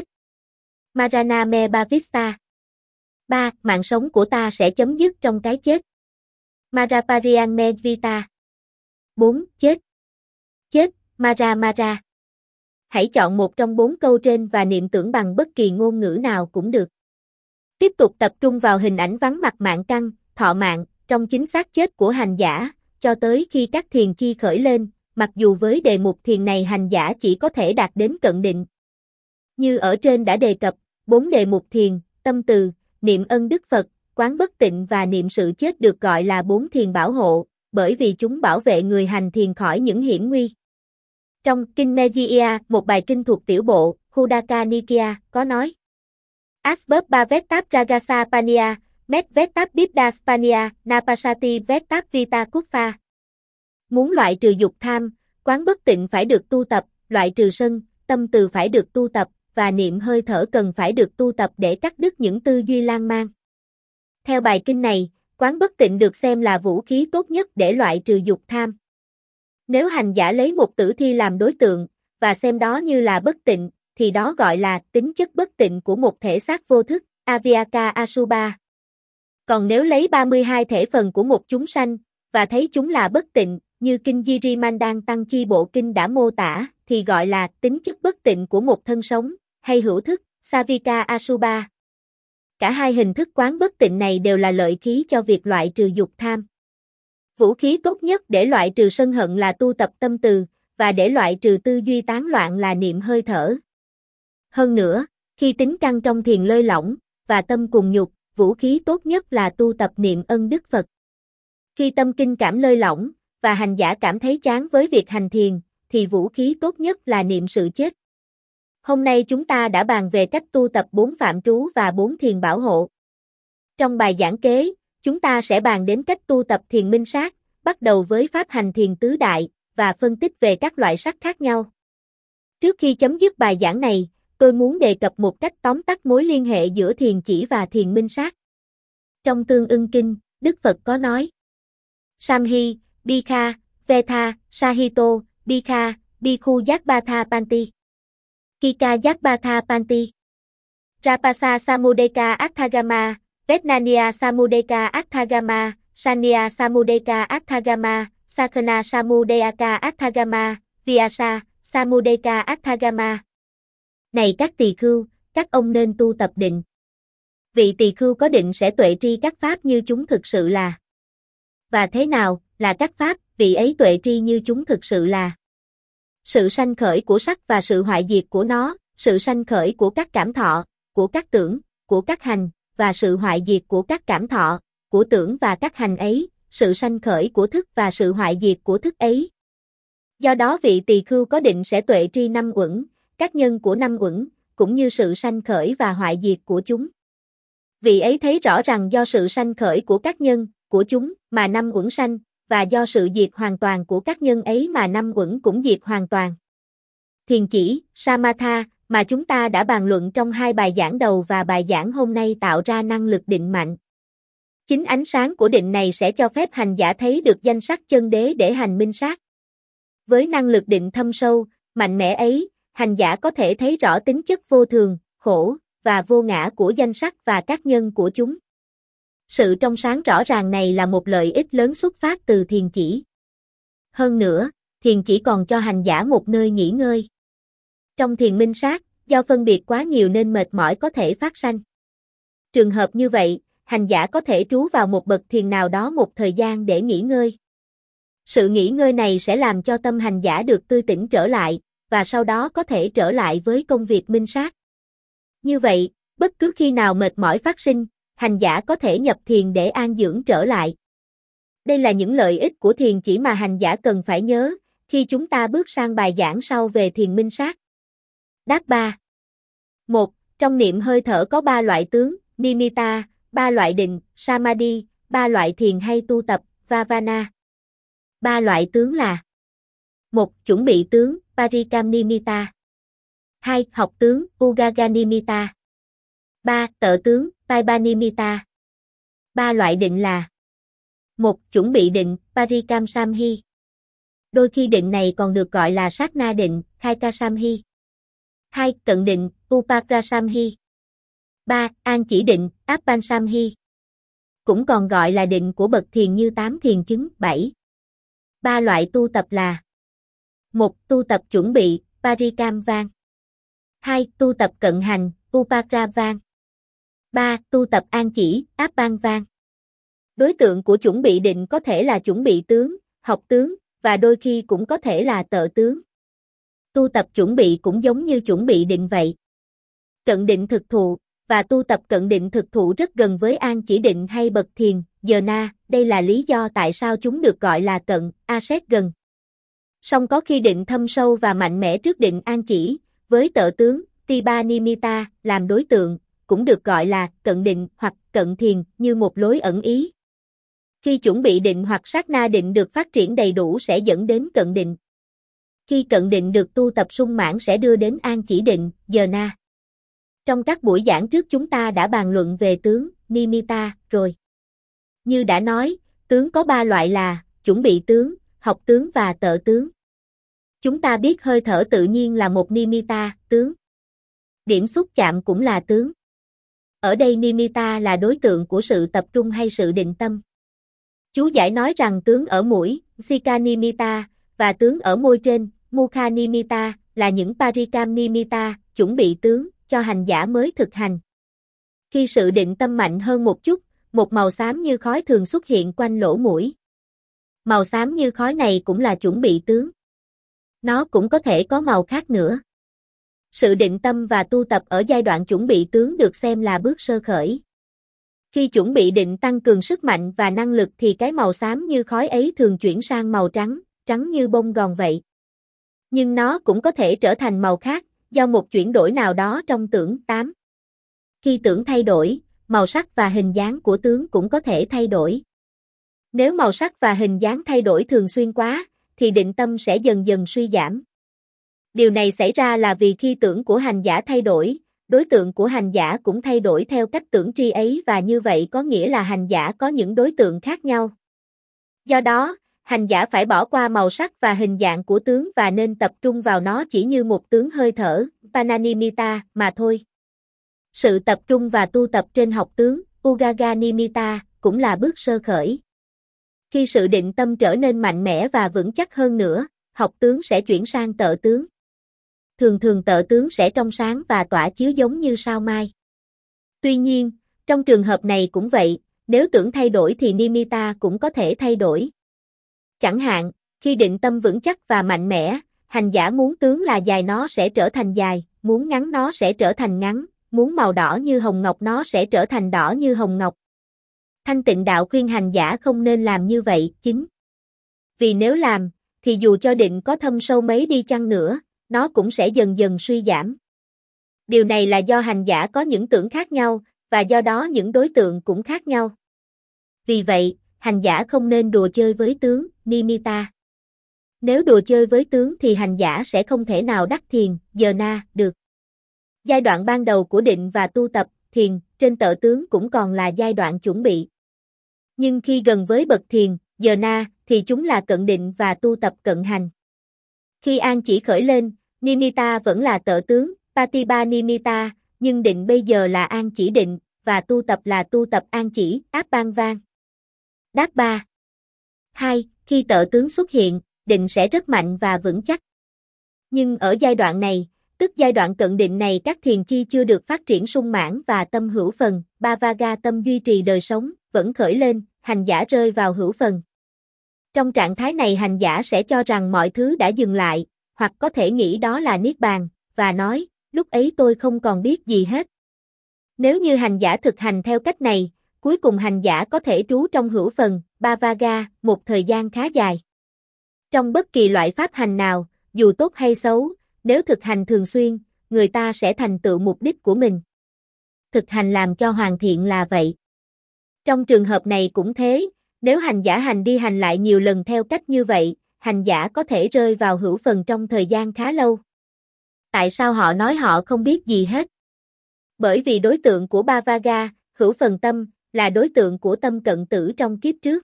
Marana Me Bhavista. Ba, mạng sống của ta sẽ chấm dứt trong cái chết. Maraparian Me Vita. Bốn, chết. Chết, Mara Mara. Hãy chọn một trong bốn câu trên và niệm tưởng bằng bất kỳ ngôn ngữ nào cũng được. Tiếp tục tập trung vào hình ảnh vắng mặt mạng căn, thọ mạng, trong chính xác chết của hành giả, cho tới khi các thiền chi khởi lên, mặc dù với đề mục thiền này hành giả chỉ có thể đạt đến cận định. Như ở trên đã đề cập, bốn đề mục thiền, tâm từ, niệm ân đức Phật, quán bất tịnh và niệm sự chết được gọi là bốn thiền bảo hộ, bởi vì chúng bảo vệ người hành thiền khỏi những hiểm nguy. Trong Kinh Mejiya, một bài kinh thuộc tiểu bộ, Khuddaka Nikaya, có nói: Asbab ba Vettap Ragasa Panya, Met Vettap Bibdas Panya, Napasati Vettap Vita Kupha. Muốn loại trừ dục tham, quán bất tịnh phải được tu tập, loại trừ sân, tâm từ phải được tu tập, và niệm hơi thở cần phải được tu tập để cắt đứt những tư duy lan man. Theo bài kinh này, quán bất tịnh được xem là vũ khí tốt nhất để loại trừ dục tham. Nếu hành giả lấy một tử thi làm đối tượng, và xem đó như là bất tịnh, thì đó gọi là tính chất bất tịnh của một thể xác vô thức, Avyaka Asubha. Còn nếu lấy ba mươi hai thể phần của một chúng sanh, và thấy chúng là bất tịnh, như kinh Girimandan Tăng Chi Bộ Kinh đã mô tả, thì gọi là tính chất bất tịnh của một thân sống, hay hữu thức, Savika Asubha. Cả hai hình thức quán bất tịnh này đều là lợi khí cho việc loại trừ dục tham. Vũ khí tốt nhất để loại trừ sân hận là tu tập tâm từ, và để loại trừ tư duy tán loạn là niệm hơi thở. Hơn nữa, khi tính căn trong thiền lơi lỏng, và tâm cùng nhục, vũ khí tốt nhất là tu tập niệm ân đức Phật. Khi tâm kinh cảm lơi lỏng, và hành giả cảm thấy chán với việc hành thiền, thì vũ khí tốt nhất là niệm sự chết. Hôm nay chúng ta đã bàn về cách tu tập bốn phạm trú và bốn thiền bảo hộ. Trong bài giảng kế, chúng ta sẽ bàn đến cách tu tập thiền minh sát, bắt đầu với pháp hành thiền tứ đại, và phân tích về các loại sắc khác nhau. Trước khi chấm dứt bài giảng này, tôi muốn đề cập một cách tóm tắt mối liên hệ giữa thiền chỉ và thiền minh sát. Trong Tương ưng kinh, Đức Phật có nói: Samhi, Bikha, Vetha, Sahito, Bikha, Bikhu Jakbatha Panti. Kika Jakbatha Panti. Rapasa Samudeka Atthagama, Vetnania Samudeka Atthagama, Sanya Samudeka Atthagama, Sakhana Samudeka Atthagama, Vyasa, Samudeka Atthagama. Này các tỳ khưu, các ông nên tu tập định. Vị tỳ khưu có định sẽ tuệ tri các pháp như chúng thực sự là. Và thế nào là các pháp, vị ấy tuệ tri như chúng thực sự là? Sự sanh khởi của sắc và sự hoại diệt của nó, sự sanh khởi của các cảm thọ, của các tưởng, của các hành, và sự hoại diệt của các cảm thọ, của tưởng và các hành ấy, sự sanh khởi của thức và sự hoại diệt của thức ấy. Do đó vị tỳ khưu có định sẽ tuệ tri năm uẩn, các nhân của năm uẩn, cũng như sự sanh khởi và hoại diệt của chúng. Vị ấy thấy rõ rằng do sự sanh khởi của các nhân, của chúng, mà năm uẩn sanh, và do sự diệt hoàn toàn của các nhân ấy mà năm uẩn cũng diệt hoàn toàn. Thiền chỉ, Samatha, mà chúng ta đã bàn luận trong hai bài giảng đầu và bài giảng hôm nay tạo ra năng lực định mạnh. Chính ánh sáng của định này sẽ cho phép hành giả thấy được danh sắc chân đế để hành minh sát. Với năng lực định thâm sâu, mạnh mẽ ấy, hành giả có thể thấy rõ tính chất vô thường, khổ, và vô ngã của danh sắc và các nhân của chúng. Sự trong sáng rõ ràng này là một lợi ích lớn xuất phát từ thiền chỉ. Hơn nữa, thiền chỉ còn cho hành giả một nơi nghỉ ngơi. Trong thiền minh sát, do phân biệt quá nhiều nên mệt mỏi có thể phát sanh. Trường hợp như vậy, hành giả có thể trú vào một bậc thiền nào đó một thời gian để nghỉ ngơi. Sự nghỉ ngơi này sẽ làm cho tâm hành giả được tươi tỉnh trở lại, và sau đó có thể trở lại với công việc minh sát. Như vậy, bất cứ khi nào mệt mỏi phát sinh, hành giả có thể nhập thiền để an dưỡng trở lại. Đây là những lợi ích của thiền chỉ mà hành giả cần phải nhớ, khi chúng ta bước sang bài giảng sau về thiền minh sát. Đáp ba. một. Trong niệm hơi thở có ba loại tướng, Nimitta, ba loại định, Samadhi, ba loại thiền hay tu tập, Bhavana. Ba loại tướng là: một. Chuẩn bị tướng, Parikam Nimitta. hai. Học tướng, Ugaga Nimitta. ba. Tợ tướng, Paibanimitta. Ba loại định là: một. Chuẩn bị định, Parikam Samhi. Đôi khi định này còn được gọi là sát na định, Khaika Samhi. hai. Cận định, Upakra Samhi. ba. An chỉ định, Appan Samhi. Cũng còn gọi là định của bậc thiền như tám thiền chứng, bảy. Ba loại tu tập là: một. Tu tập chuẩn bị, Parikam Vang. hai. Tu tập cận hành, Upakra Vang. ba. Tu tập an chỉ, Appan Vang. Đối tượng của chuẩn bị định có thể là chuẩn bị tướng, học tướng, và đôi khi cũng có thể là tợ tướng. Tu tập chuẩn bị cũng giống như chuẩn bị định vậy. Cận định thực thụ, và tu tập cận định thực thụ rất gần với an chỉ định hay bậc thiền, Jhana, đây là lý do tại sao chúng được gọi là cận, Aset gần. Song có khi định thâm sâu và mạnh mẽ trước định an chỉ, với tợ tướng, Tiba Nimitta, làm đối tượng, cũng được gọi là cận định hoặc cận thiền như một lối ẩn ý. Khi chuẩn bị định hoặc sát na định được phát triển đầy đủ sẽ dẫn đến cận định. Khi cận định được tu tập sung mãn sẽ đưa đến an chỉ định, Jhana. Trong các buổi giảng trước chúng ta đã bàn luận về tướng, Nimitta, rồi. Như đã nói, tướng có ba loại là chuẩn bị tướng, học tướng và tợ tướng. Chúng ta biết hơi thở tự nhiên là một Nimitta, tướng. Điểm xúc chạm cũng là tướng. Ở đây Nimitta là đối tượng của sự tập trung hay sự định tâm. Chú giải nói rằng tướng ở mũi, Sika Nimitta, và tướng ở môi trên, Mukha Nimitta, là những Parikam Nimitta, chuẩn bị tướng, cho hành giả mới thực hành. Khi sự định tâm mạnh hơn một chút, một màu xám như khói thường xuất hiện quanh lỗ mũi. Màu xám như khói này cũng là chuẩn bị tướng. Nó cũng có thể có màu khác nữa. Sự định tâm và tu tập ở giai đoạn chuẩn bị tướng được xem là bước sơ khởi. Khi chuẩn bị định tăng cường sức mạnh và năng lực thì cái màu xám như khói ấy thường chuyển sang màu trắng, trắng như bông gòn vậy. Nhưng nó cũng có thể trở thành màu khác, do một chuyển đổi nào đó trong tưởng. tám. Khi tưởng thay đổi, màu sắc và hình dáng của tướng cũng có thể thay đổi. Nếu màu sắc và hình dáng thay đổi thường xuyên quá, thì định tâm sẽ dần dần suy giảm. Điều này xảy ra là vì khi tưởng của hành giả thay đổi, đối tượng của hành giả cũng thay đổi theo cách tưởng tri ấy và như vậy có nghĩa là hành giả có những đối tượng khác nhau. Do đó, hành giả phải bỏ qua màu sắc và hình dạng của tướng và nên tập trung vào nó chỉ như một tướng hơi thở, Pananimitta, mà thôi. Sự tập trung và tu tập trên học tướng, Ugaganimitta, cũng là bước sơ khởi. Khi sự định tâm trở nên mạnh mẽ và vững chắc hơn nữa, học tướng sẽ chuyển sang tợ tướng. Thường thường tợ tướng sẽ trong sáng và tỏa chiếu giống như sao mai. Tuy nhiên, trong trường hợp này cũng vậy, nếu tưởng thay đổi thì nimitta cũng có thể thay đổi. Chẳng hạn, khi định tâm vững chắc và mạnh mẽ, hành giả muốn tướng là dài nó sẽ trở thành dài, muốn ngắn nó sẽ trở thành ngắn, muốn màu đỏ như hồng ngọc nó sẽ trở thành đỏ như hồng ngọc. Thanh Tịnh Đạo khuyên hành giả không nên làm như vậy. chín. Vì nếu làm, thì dù cho định có thâm sâu mấy đi chăng nữa, nó cũng sẽ dần dần suy giảm. Điều này là do hành giả có những tưởng khác nhau, và do đó những đối tượng cũng khác nhau. Vì vậy, hành giả không nên đùa chơi với tướng, nimitta. Nếu đùa chơi với tướng thì hành giả sẽ không thể nào đắc thiền, jhana, được. Giai đoạn ban đầu của định và tu tập, thiền, trên tợ tướng cũng còn là giai đoạn chuẩn bị. Nhưng khi gần với bậc thiền, jhana, thì chúng là cận định và tu tập cận hành. Khi an chỉ khởi lên, nimitta vẫn là tợ tướng, patipanimitta, nhưng định bây giờ là an chỉ định, và tu tập là tu tập an chỉ, áp ban vang. Đáp ba. hai. Khi tợ tướng xuất hiện, định sẽ rất mạnh và vững chắc. Nhưng ở giai đoạn này, tức giai đoạn cận định này các thiền chi chưa được phát triển sung mãn và tâm hữu phần, bhavaga tâm duy trì đời sống, vẫn khởi lên, hành giả rơi vào hữu phần. Trong trạng thái này hành giả sẽ cho rằng mọi thứ đã dừng lại, hoặc có thể nghĩ đó là niết bàn, và nói, lúc ấy tôi không còn biết gì hết. Nếu như hành giả thực hành theo cách này, cuối cùng hành giả có thể trú trong hữu phần, bhavaga, một thời gian khá dài. Trong bất kỳ loại pháp hành nào, dù tốt hay xấu, nếu thực hành thường xuyên, người ta sẽ thành tựu mục đích của mình. Thực hành làm cho hoàn thiện là vậy. Trong trường hợp này cũng thế, nếu hành giả hành đi hành lại nhiều lần theo cách như vậy, hành giả có thể rơi vào hữu phần trong thời gian khá lâu. Tại sao họ nói họ không biết gì hết? Bởi vì đối tượng của bhavaga, hữu phần tâm, là đối tượng của tâm cận tử trong kiếp trước.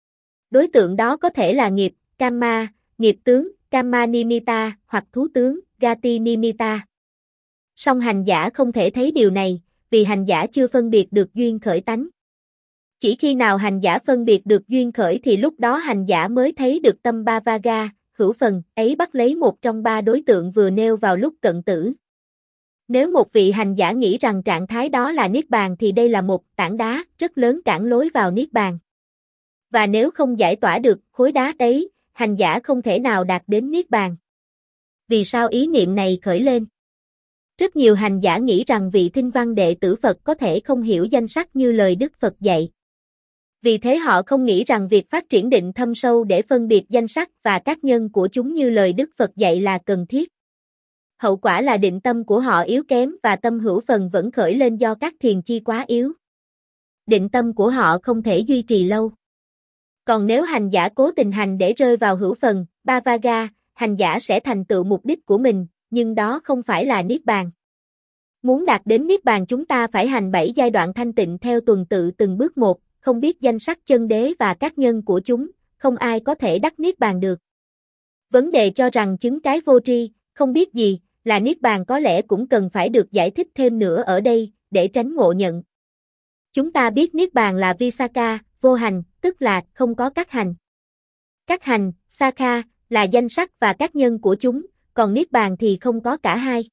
Đối tượng đó có thể là nghiệp, kamma, nghiệp tướng, kamma nimitta, hoặc thú tướng, gati nimitta. Song hành giả không thể thấy điều này, vì hành giả chưa phân biệt được duyên khởi tánh. Chỉ khi nào hành giả phân biệt được duyên khởi thì lúc đó hành giả mới thấy được tâm bhavaga, hữu phần, ấy bắt lấy một trong ba đối tượng vừa nêu vào lúc cận tử. Nếu một vị hành giả nghĩ rằng trạng thái đó là niết bàn thì đây là một tảng đá rất lớn cản lối vào niết bàn. Và nếu không giải tỏa được khối đá ấy, hành giả không thể nào đạt đến niết bàn. Vì sao ý niệm này khởi lên? Rất nhiều hành giả nghĩ rằng vị thinh văn đệ tử Phật có thể không hiểu danh sắc như lời Đức Phật dạy. Vì thế họ không nghĩ rằng việc phát triển định thâm sâu để phân biệt danh sắc và các nhân của chúng như lời Đức Phật dạy là cần thiết. Hậu quả là định tâm của họ yếu kém và tâm hữu phần vẫn khởi lên do các thiền chi quá yếu. Định tâm của họ không thể duy trì lâu. Còn nếu hành giả cố tình hành để rơi vào hữu phần, bhavaga, hành giả sẽ thành tựu mục đích của mình, nhưng đó không phải là niết bàn. Muốn đạt đến niết bàn chúng ta phải hành bảy giai đoạn thanh tịnh theo tuần tự từng bước một, không biết danh sắc chân đế và các nhân của chúng, không ai có thể đắc niết bàn được. Vấn đề cho rằng chứng cái vô tri, không biết gì, là niết bàn có lẽ cũng cần phải được giải thích thêm nữa ở đây, để tránh ngộ nhận. Chúng ta biết niết bàn là visakha, vô hành, tức là không có các hành. Các hành, sakha, là danh sắc và các nhân của chúng, còn niết bàn thì không có cả hai.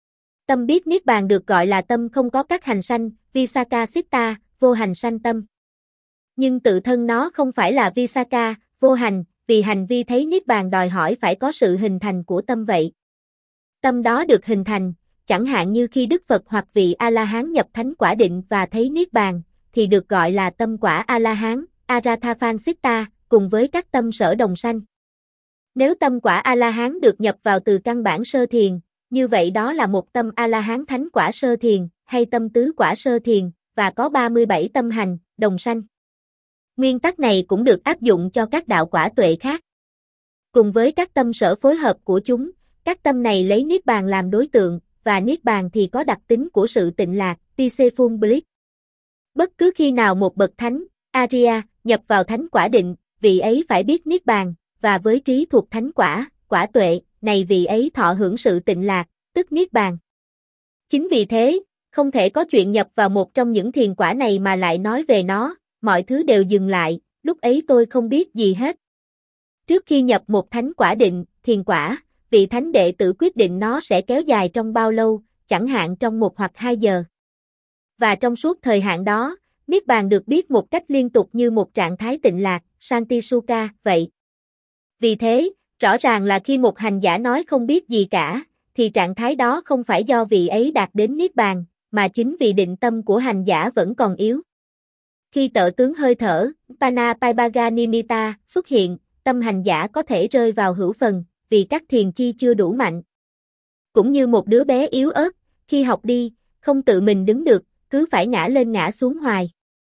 Tâm biết niết bàn được gọi là tâm không có các hành sanh, visakha sitta, vô hành sanh tâm. Nhưng tự thân nó không phải là visakha, vô hành, vì hành vi thấy Niết Bàn đòi hỏi phải có sự hình thành của tâm vậy. Tâm đó được hình thành, chẳng hạn như khi Đức Phật hoặc vị A-la-hán nhập thánh quả định và thấy Niết Bàn, thì được gọi là tâm quả A-la-hán, Arathapansitta, cùng với các tâm sở đồng sanh. Nếu tâm quả A-la-hán được nhập vào từ căn bản sơ thiền, như vậy đó là một tâm A-la-hán thánh quả sơ thiền, hay tâm tứ quả sơ thiền, và có ba mươi bảy tâm hành, đồng sanh. Nguyên tắc này cũng được áp dụng cho các đạo quả tuệ khác. Cùng với các tâm sở phối hợp của chúng, các tâm này lấy Niết Bàn làm đối tượng, và Niết Bàn thì có đặc tính của sự tịnh lạc, peaceful bliss. Bất cứ khi nào một bậc thánh, Arya, nhập vào thánh quả định, vị ấy phải biết Niết Bàn, và với trí thuộc thánh quả, quả tuệ, này vị ấy thọ hưởng sự tịnh lạc, tức Niết Bàn. Chính vì thế, không thể có chuyện nhập vào một trong những thiền quả này mà lại nói về nó, mọi thứ đều dừng lại, lúc ấy tôi không biết gì hết. Trước khi nhập một thánh quả định, thiền quả, vị thánh đệ tử quyết định nó sẽ kéo dài trong bao lâu, chẳng hạn trong một hoặc hai giờ. Và trong suốt thời hạn đó, Niết Bàn được biết một cách liên tục như một trạng thái tịnh lạc, Santi Sukha, vậy. Vì thế, rõ ràng là khi một hành giả nói không biết gì cả, thì trạng thái đó không phải do vị ấy đạt đến Niết Bàn, mà chính vì định tâm của hành giả vẫn còn yếu. Khi tợ tướng hơi thở, Panapaibaganimitta xuất hiện, tâm hành giả có thể rơi vào hữu phần, vì các thiền chi chưa đủ mạnh. Cũng như một đứa bé yếu ớt, khi học đi, không tự mình đứng được, cứ phải ngã lên ngã xuống hoài.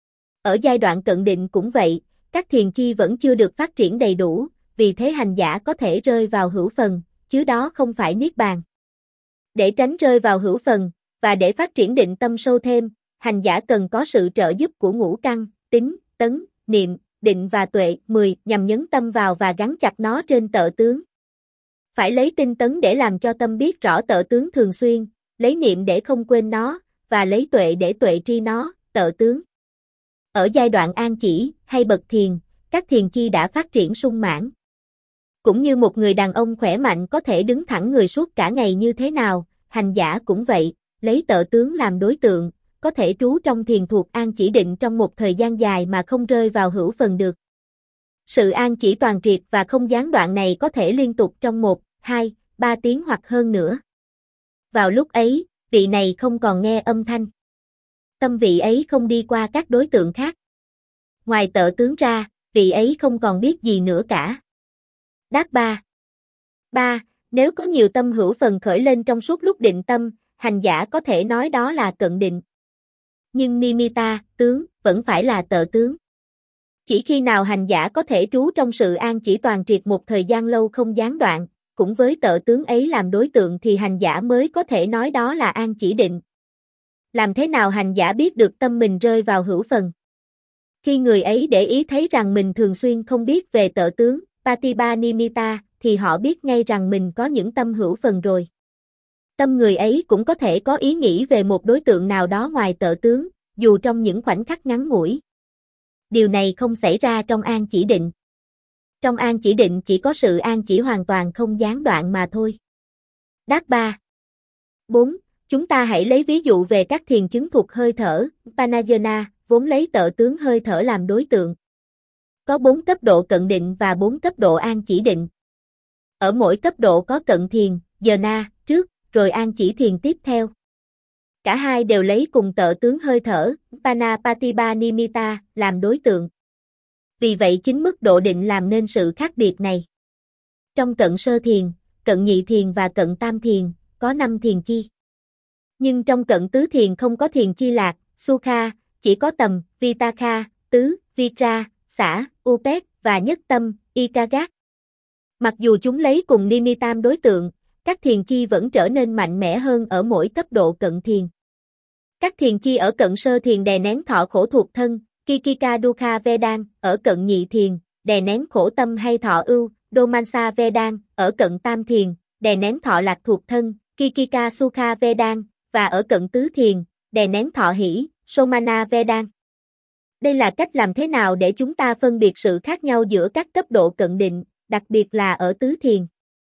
Ở giai đoạn cận định cũng vậy, các thiền chi vẫn chưa được phát triển đầy đủ, vì thế hành giả có thể rơi vào hữu phần, chứ đó không phải Niết Bàn. Để tránh rơi vào hữu phần, và để phát triển định tâm sâu thêm, hành giả cần có sự trợ giúp của ngũ căn, tín, tấn, niệm, định và tuệ, mười, nhằm nhấn tâm vào và gắn chặt nó trên tợ tướng. Phải lấy tinh tấn để làm cho tâm biết rõ tợ tướng thường xuyên, lấy niệm để không quên nó, và lấy tuệ để tuệ tri nó, tợ tướng. Ở giai đoạn an chỉ, hay bậc thiền, các thiền chi đã phát triển sung mãn. Cũng như một người đàn ông khỏe mạnh có thể đứng thẳng người suốt cả ngày như thế nào, hành giả cũng vậy, lấy tợ tướng làm đối tượng, có thể trú trong thiền thuộc an chỉ định trong một thời gian dài mà không rơi vào hữu phần được. Sự an chỉ toàn triệt và không gián đoạn này có thể liên tục trong một, hai, ba tiếng hoặc hơn nữa. Vào lúc ấy, vị này không còn nghe âm thanh. Tâm vị ấy không đi qua các đối tượng khác. Ngoài tợ tướng ra, vị ấy không còn biết gì nữa cả. Đáp ba. ba. Nếu có nhiều tâm hữu phần khởi lên trong suốt lúc định tâm, hành giả có thể nói đó là cận định. Nhưng nimitta, tướng, vẫn phải là tợ tướng. Chỉ khi nào hành giả có thể trú trong sự an chỉ toàn triệt một thời gian lâu không gián đoạn, cũng với tợ tướng ấy làm đối tượng thì hành giả mới có thể nói đó là an chỉ định. Làm thế nào hành giả biết được tâm mình rơi vào hữu phần? Khi người ấy để ý thấy rằng mình thường xuyên không biết về tợ tướng, Patibhanimitta, thì họ biết ngay rằng mình có những tâm hữu phần rồi. Tâm người ấy cũng có thể có ý nghĩ về một đối tượng nào đó ngoài tợ tướng, dù trong những khoảnh khắc ngắn ngủi. Điều này không xảy ra trong an chỉ định. Trong an chỉ định chỉ có sự an chỉ hoàn toàn không gián đoạn mà thôi. Đáp ba. bốn. Chúng ta hãy lấy ví dụ về các thiền chứng thuộc hơi thở, Panayana, vốn lấy tợ tướng hơi thở làm đối tượng. Có bốn cấp độ cận định và bốn cấp độ an chỉ định. Ở mỗi cấp độ có cận thiền, dana, trước, rồi an chỉ thiền tiếp theo. Cả hai đều lấy cùng tợ tướng hơi thở, Panapatibhanimitta, làm đối tượng. Vì vậy chính mức độ định làm nên sự khác biệt này. Trong cận sơ thiền, cận nhị thiền và cận tam thiền, có năm thiền chi. Nhưng trong cận tứ thiền không có thiền chi lạc, Sukha, chỉ có tầm, Vitakha, tứ, Vira, xả, Upet, và nhất tâm, Ikagat. Mặc dù chúng lấy cùng Nimittam đối tượng, các thiền chi vẫn trở nên mạnh mẽ hơn ở mỗi cấp độ cận thiền. Các thiền chi ở cận sơ thiền đè nén thọ khổ thuộc thân, Kikika Dukha Vedan, ở cận nhị thiền, đè nén khổ tâm hay thọ ưu, Domansa Vedan, ở cận tam thiền, đè nén thọ lạc thuộc thân, Kikika Sukha Vedan, và ở cận tứ thiền, đè nén thọ hỷ, Somana Vedan. Đây là cách làm thế nào để chúng ta phân biệt sự khác nhau giữa các cấp độ cận định, đặc biệt là ở tứ thiền.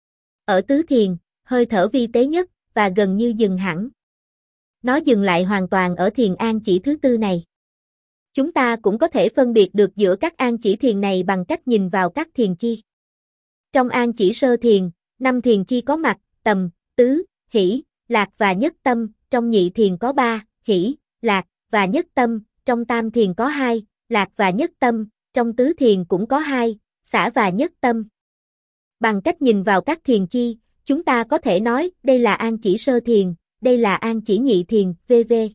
Ở tứ thiền, hơi thở vi tế nhất, và gần như dừng hẳn. Nó dừng lại hoàn toàn ở thiền an chỉ thứ tư này. Chúng ta cũng có thể phân biệt được giữa các an chỉ thiền này bằng cách nhìn vào các thiền chi. Trong an chỉ sơ thiền, năm thiền chi có mặt, tầm, tứ, hỷ, lạc và nhất tâm, trong nhị thiền có ba, hỷ, lạc và nhất tâm, trong tam thiền có hai, lạc và nhất tâm, trong tứ thiền cũng có hai, xả và nhất tâm. Bằng cách nhìn vào các thiền chi, chúng ta có thể nói đây là an chỉ sơ thiền, đây là an chỉ nhị thiền, vân vân.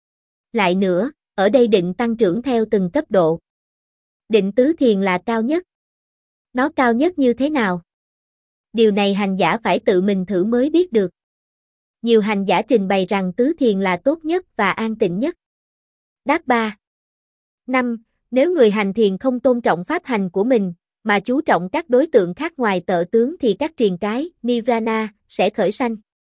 Lại nữa, ở đây định tăng trưởng theo từng cấp độ. Định tứ thiền là cao nhất. Nó cao nhất như thế nào? Điều này hành giả phải tự mình thử mới biết được. Nhiều hành giả trình bày rằng tứ thiền là tốt nhất và an tịnh nhất. Đáp ba. năm. Nếu người hành thiền không tôn trọng pháp hành của mình, mà chú trọng các đối tượng khác ngoài tợ tướng thì các triền cái, nirvana, sẽ khởi sanh.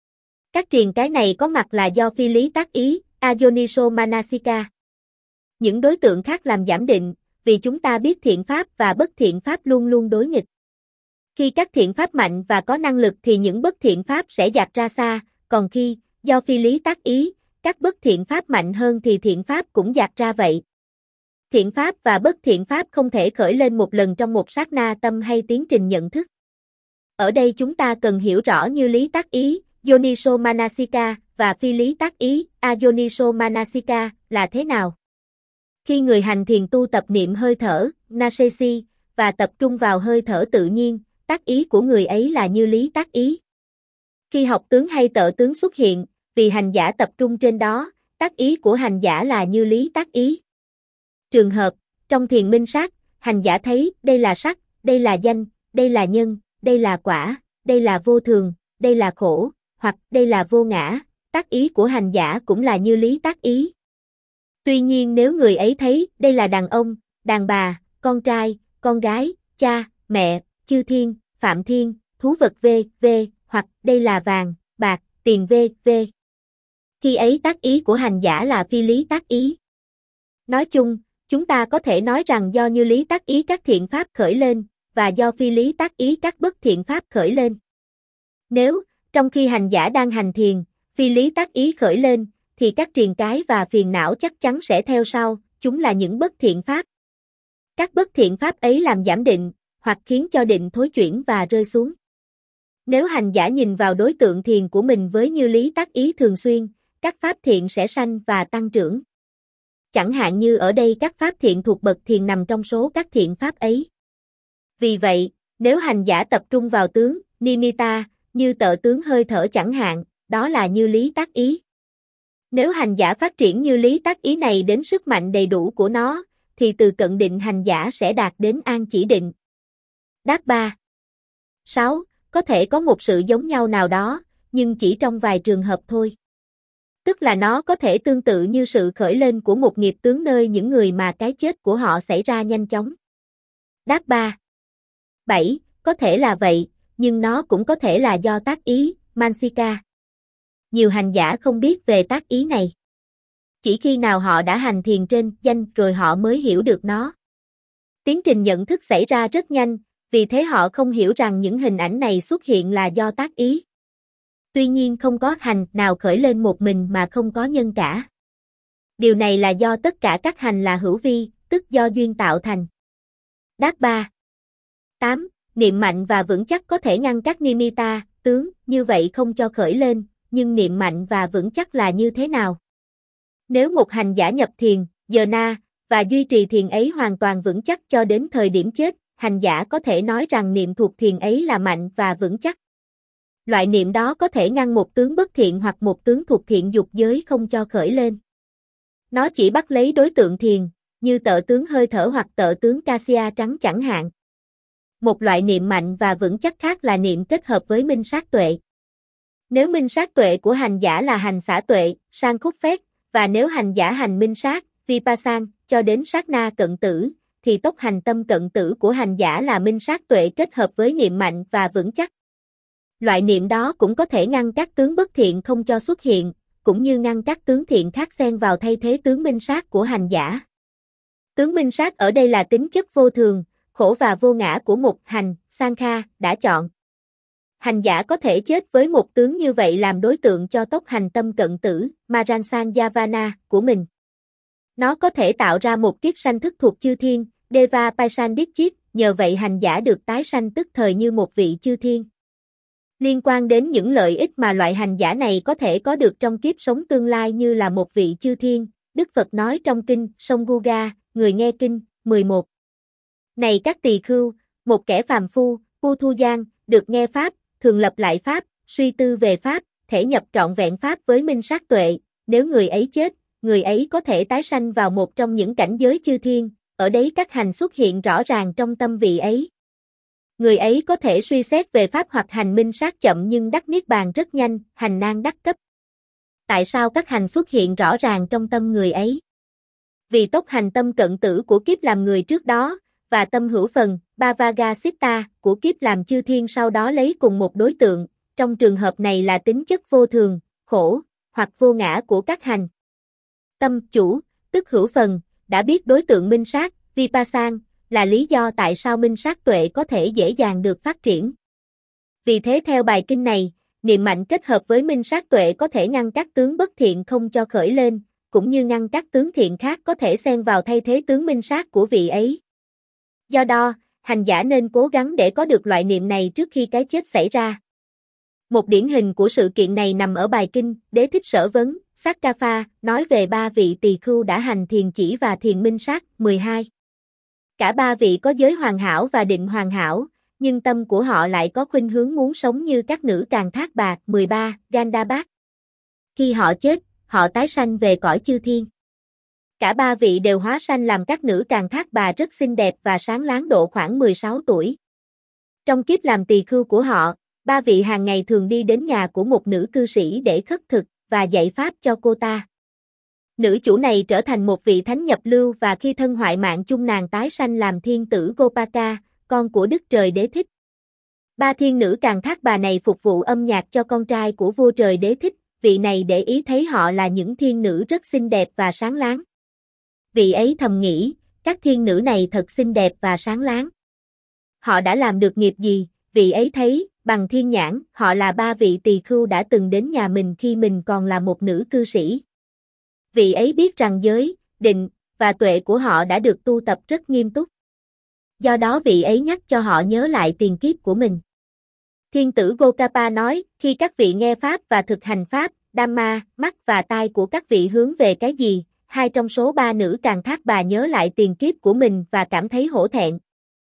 Các triền cái này có mặt là do phi lý tác ý, ayoniso manasika. Những đối tượng khác làm giảm định, vì chúng ta biết thiện pháp và bất thiện pháp luôn luôn đối nghịch. Khi các thiện pháp mạnh và có năng lực thì những bất thiện pháp sẽ dạt ra xa, còn khi, do phi lý tác ý, các bất thiện pháp mạnh hơn thì thiện pháp cũng dạt ra vậy. Thiện pháp và bất thiện pháp không thể khởi lên một lần trong một sát na tâm hay tiến trình nhận thức. Ở đây chúng ta cần hiểu rõ như lý tác ý, Yoniso Manasika, và phi lý tác ý, Ayoniso Manasika, là thế nào? Khi người hành thiền tu tập niệm hơi thở, Nasesi, và tập trung vào hơi thở tự nhiên, tác ý của người ấy là như lý tác ý. Khi học tướng hay tợ tướng xuất hiện, vì hành giả tập trung trên đó, tác ý của hành giả là như lý tác ý. Trường hợp, trong thiền minh sát, hành giả thấy đây là sắc, đây là danh, đây là nhân, đây là quả, đây là vô thường, đây là khổ, hoặc đây là vô ngã, tác ý của hành giả cũng là như lý tác ý. Tuy nhiên nếu người ấy thấy đây là đàn ông, đàn bà, con trai, con gái, cha, mẹ, chư thiên, phạm thiên, thú vật vân vân, hoặc đây là vàng, bạc, tiền vân vân. Khi ấy tác ý của hành giả là phi lý tác ý. Nói chung, chúng ta có thể nói rằng do như lý tác ý các thiện pháp khởi lên, và do phi lý tác ý các bất thiện pháp khởi lên. Nếu, trong khi hành giả đang hành thiền, phi lý tác ý khởi lên, thì các triền cái và phiền não chắc chắn sẽ theo sau, chúng là những bất thiện pháp. Các bất thiện pháp ấy làm giảm định, hoặc khiến cho định thối chuyển và rơi xuống. Nếu hành giả nhìn vào đối tượng thiền của mình với như lý tác ý thường xuyên, các pháp thiện sẽ sanh và tăng trưởng. Chẳng hạn như ở đây các pháp thiện thuộc bậc thiền nằm trong số các thiện pháp ấy. Vì vậy, nếu hành giả tập trung vào tướng, nimitta, như tợ tướng hơi thở chẳng hạn, đó là như lý tác ý. Nếu hành giả phát triển như lý tác ý này đến sức mạnh đầy đủ của nó, thì từ cận định hành giả sẽ đạt đến an chỉ định. Đáp ba. sáu. Có thể có một sự giống nhau nào đó, nhưng chỉ trong vài trường hợp thôi. Tức là nó có thể tương tự như sự khởi lên của một nghiệp tướng nơi những người mà cái chết của họ xảy ra nhanh chóng. Đáp ba. bảy. Có thể là vậy, nhưng nó cũng có thể là do tác ý, mansika. Nhiều hành giả không biết về tác ý này. Chỉ khi nào họ đã hành thiền trên danh rồi họ mới hiểu được nó. Tiến trình nhận thức xảy ra rất nhanh, vì thế họ không hiểu rằng những hình ảnh này xuất hiện là do tác ý. Tuy nhiên không có hành nào khởi lên một mình mà không có nhân cả. Điều này là do tất cả các hành là hữu vi, tức do duyên tạo thành. Đáp ba. tám. Niệm mạnh và vững chắc có thể ngăn các nimitta, tướng, như vậy không cho khởi lên, nhưng niệm mạnh và vững chắc là như thế nào? Nếu một hành giả nhập thiền, jhana, và duy trì thiền ấy hoàn toàn vững chắc cho đến thời điểm chết, hành giả có thể nói rằng niệm thuộc thiền ấy là mạnh và vững chắc. Loại niệm đó có thể ngăn một tướng bất thiện hoặc một tướng thuộc thiện dục giới không cho khởi lên. Nó chỉ bắt lấy đối tượng thiền, như tợ tướng hơi thở hoặc tợ tướng cassia trắng chẳng hạn. Một loại niệm mạnh và vững chắc khác là niệm kết hợp với minh sát tuệ. Nếu minh sát tuệ của hành giả là hành xả tuệ, sang khúc phép, và nếu hành giả hành minh sát, vipassana, cho đến sát na cận tử, thì tốc hành tâm cận tử của hành giả là minh sát tuệ kết hợp với niệm mạnh và vững chắc. Loại niệm đó cũng có thể ngăn các tướng bất thiện không cho xuất hiện, cũng như ngăn các tướng thiện khác xen vào thay thế tướng minh sát của hành giả. Tướng minh sát ở đây là tính chất vô thường, khổ và vô ngã của một hành, Sankha, đã chọn. Hành giả có thể chết với một tướng như vậy làm đối tượng cho tốc hành tâm cận tử, Maransanyavana, của mình. Nó có thể tạo ra một kiết sanh thức thuộc chư thiên, Deva Paisandikchit, nhờ vậy hành giả được tái sanh tức thời như một vị chư thiên. Liên quan đến những lợi ích mà loại hành giả này có thể có được trong kiếp sống tương lai như là một vị chư thiên, Đức Phật nói trong kinh Sông-gu-ga, người nghe kinh, mười một. Này các tỳ khưu, một kẻ phàm phu, Pu Thu Giang, được nghe Pháp, thường lập lại Pháp, suy tư về Pháp, thể nhập trọn vẹn Pháp với minh sát tuệ, nếu người ấy chết, người ấy có thể tái sanh vào một trong những cảnh giới chư thiên, ở đấy các hành xuất hiện rõ ràng trong tâm vị ấy. Người ấy có thể suy xét về Pháp hoặc hành minh sát chậm nhưng đắc niết bàn rất nhanh, hành nan đắc cấp. Tại sao các hành xuất hiện rõ ràng trong tâm người ấy? Vì tốc hành tâm cận tử của kiếp làm người trước đó, và tâm hữu phần, Bhavagasitta, của kiếp làm chư thiên sau đó lấy cùng một đối tượng, trong trường hợp này là tính chất vô thường, khổ, hoặc vô ngã của các hành. Tâm chủ, tức hữu phần, đã biết đối tượng minh sát, Vipassana, là lý do tại sao minh sát tuệ có thể dễ dàng được phát triển. Vì thế theo bài kinh này, niệm mạnh kết hợp với minh sát tuệ có thể ngăn các tướng bất thiện không cho khởi lên, cũng như ngăn các tướng thiện khác có thể xen vào thay thế tướng minh sát của vị ấy. Do đó, hành giả nên cố gắng để có được loại niệm này trước khi cái chết xảy ra. Một điển hình của sự kiện này nằm ở bài kinh Đế Thích Sở Vấn, Sakapha, nói về ba vị tỳ khưu đã hành thiền chỉ và thiền minh sát, mười hai. Cả ba vị có giới hoàn hảo và định hoàn hảo, nhưng tâm của họ lại có khuynh hướng muốn sống như các nữ càn thác bà, mười ba, Gandhabad. Khi họ chết, họ tái sanh về cõi chư thiên. Cả ba vị đều hóa sanh làm các nữ càn thác bà rất xinh đẹp và sáng láng độ khoảng mười sáu tuổi. Trong kiếp làm tỳ khưu của họ, ba vị hàng ngày thường đi đến nhà của một nữ cư sĩ để khất thực và dạy pháp cho cô ta. Nữ chủ này trở thành một vị thánh nhập lưu và khi thân hoại mạng chung nàng tái sanh làm thiên tử Gopaka, con của Đức Trời Đế Thích. Ba thiên nữ càn thác bà này phục vụ âm nhạc cho con trai của vua Trời Đế Thích, vị này để ý thấy họ là những thiên nữ rất xinh đẹp và sáng láng. Vị ấy thầm nghĩ, các thiên nữ này thật xinh đẹp và sáng láng. Họ đã làm được nghiệp gì? Vị ấy thấy, bằng thiên nhãn, họ là ba vị tỳ khưu đã từng đến nhà mình khi mình còn là một nữ cư sĩ. Vị ấy biết rằng giới, định, và tuệ của họ đã được tu tập rất nghiêm túc. Do đó vị ấy nhắc cho họ nhớ lại tiền kiếp của mình. Thiên tử Gokapa nói, khi các vị nghe Pháp và thực hành Pháp, Dhamma, mắt và tai của các vị hướng về cái gì? Hai trong số ba nữ càn thác bà nhớ lại tiền kiếp của mình và cảm thấy hổ thẹn.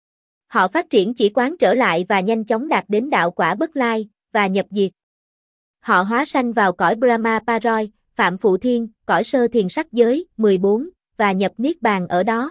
Họ phát triển chỉ quán trở lại và nhanh chóng đạt đến đạo quả bất lai, và nhập diệt. Họ hóa sanh vào cõi Brahma Paroi, Phạm Phụ Thiên, cõi sơ thiền sắc giới, mười bốn, và nhập Niết Bàn ở đó.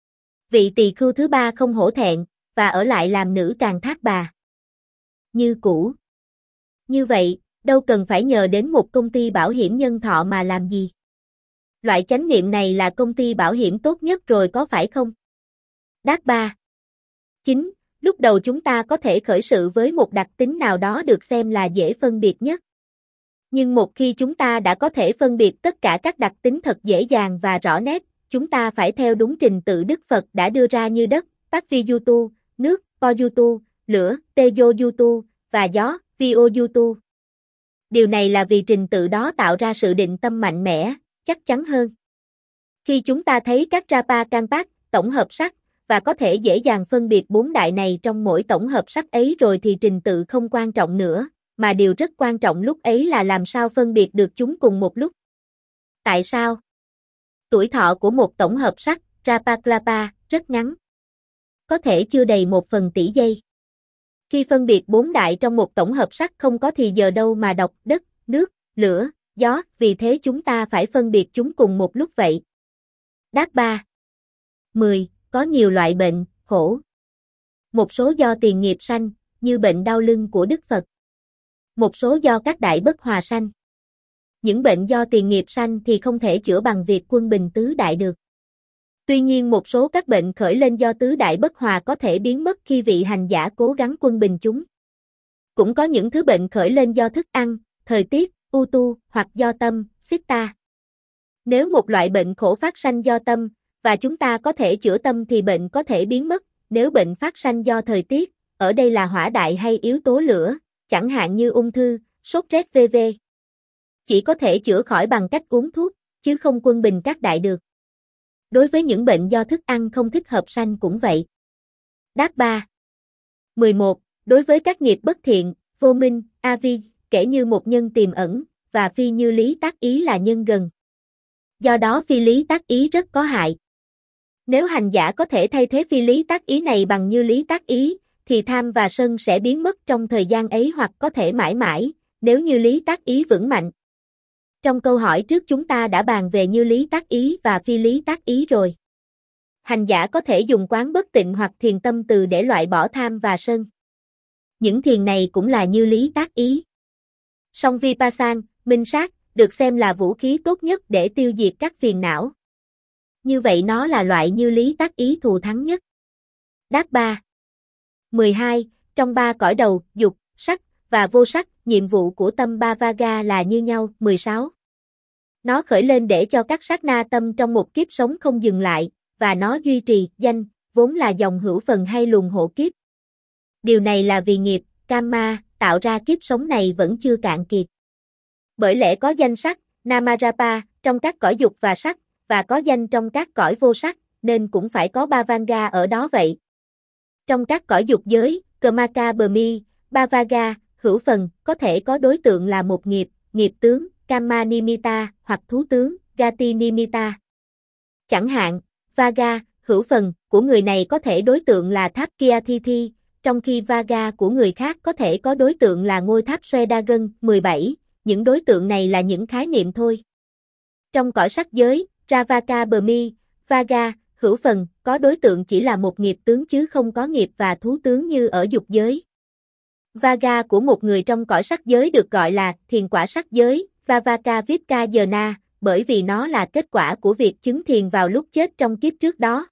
Vị tỳ khưu thứ ba không hổ thẹn, và ở lại làm nữ càn thác bà. Như cũ. Như vậy, đâu cần phải nhờ đến một công ty bảo hiểm nhân thọ mà làm gì. Loại chánh niệm này là công ty bảo hiểm tốt nhất rồi có phải không? Đáp ba. chín. Lúc đầu chúng ta có thể khởi sự với một đặc tính nào đó được xem là dễ phân biệt nhất. Nhưng một khi chúng ta đã có thể phân biệt tất cả các đặc tính thật dễ dàng và rõ nét, chúng ta phải theo đúng trình tự Đức Phật đã đưa ra như đất, Pakviyutu, nước, Poyutu, lửa, Teyoyutu, và gió, Vyoyutu. Điều này là vì trình tự đó tạo ra sự định tâm mạnh mẽ, chắc chắn hơn. Khi chúng ta thấy các Rapa Kampak, tổng hợp sắc, và có thể dễ dàng phân biệt bốn đại này trong mỗi tổng hợp sắc ấy rồi thì trình tự không quan trọng nữa, mà điều rất quan trọng lúc ấy là làm sao phân biệt được chúng cùng một lúc. Tại sao? Tuổi thọ của một tổng hợp sắc, Rapaklapa, rất ngắn. Có thể chưa đầy một phần tỷ giây. Khi phân biệt bốn đại trong một tổng hợp sắc không có thì giờ đâu mà đọc đất, nước, lửa, gió, vì thế chúng ta phải phân biệt chúng cùng một lúc vậy. Đáp ba. mười. Có nhiều loại bệnh, khổ. Một số do tiền nghiệp sanh, như bệnh đau lưng của Đức Phật. Một số do các đại bất hòa sanh. Những bệnh do tiền nghiệp sanh thì không thể chữa bằng việc quân bình tứ đại được. Tuy nhiên một số các bệnh khởi lên do tứ đại bất hòa có thể biến mất khi vị hành giả cố gắng quân bình chúng. Cũng có những thứ bệnh khởi lên do thức ăn, thời tiết, u tu, hoặc do tâm, sitta. Nếu một loại bệnh khổ phát sanh do tâm, và chúng ta có thể chữa tâm thì bệnh có thể biến mất. Nếu bệnh phát sanh do thời tiết, ở đây là hỏa đại hay yếu tố lửa, chẳng hạn như ung thư, sốt rét vân vân. Chỉ có thể chữa khỏi bằng cách uống thuốc, chứ không quân bình các đại được. Đối với những bệnh do thức ăn không thích hợp sanh cũng vậy. Đáp ba. mười một. Đối với các nghiệp bất thiện, vô minh, a vi, kể như một nhân tiềm ẩn, và phi như lý tác ý là nhân gần. Do đó phi lý tác ý rất có hại. Nếu hành giả có thể thay thế phi lý tác ý này bằng như lý tác ý, thì tham và sân sẽ biến mất trong thời gian ấy hoặc có thể mãi mãi, nếu như lý tác ý vững mạnh. Trong câu hỏi trước chúng ta đã bàn về như lý tác ý và phi lý tác ý rồi. Hành giả có thể dùng quán bất tịnh hoặc thiền tâm từ để loại bỏ tham và sân. Những thiền này cũng là như lý tác ý. Song Vipassana, minh sát, được xem là vũ khí tốt nhất để tiêu diệt các phiền não. Như vậy nó là loại như lý tác ý thù thắng nhất. Đáp ba. mười hai. Trong ba cõi đầu, dục, sắc và vô sắc, nhiệm vụ của tâm Bhavaga là như nhau. mười sáu. Nó khởi lên để cho các sát na tâm trong một kiếp sống không dừng lại, và nó duy trì danh, vốn là dòng hữu phần hay luồng hộ kiếp. Điều này là vì nghiệp, Kama, tạo ra kiếp sống này vẫn chưa cạn kiệt. Bởi lẽ có danh sắc, Namarapa, trong các cõi dục và sắc, và có danh trong các cõi vô sắc, nên cũng phải có Bhavanga ở đó vậy. Trong các cõi dục giới, Kamaka Bhumi, Bhavaga, hữu phần, có thể có đối tượng là một nghiệp, nghiệp tướng, Kama Nimitta, hoặc thú tướng, Gati Nimitta. Chẳng hạn, Vaga, hữu phần, của người này có thể đối tượng là tháp Kiathithi, trong khi Vaga của người khác có thể có đối tượng là ngôi tháp Swedagon. mười bảy. Những đối tượng này là những khái niệm thôi. Trong cõi sắc giới, Ravaka Bhumi, Vaga, hữu phần, có đối tượng chỉ là một nghiệp tướng chứ không có nghiệp và thú tướng như ở dục giới. Vaga của một người trong cõi sắc giới được gọi là thiền quả sắc giới, Ravaka Vipkayana, bởi vì nó là kết quả của việc chứng thiền vào lúc chết trong kiếp trước đó.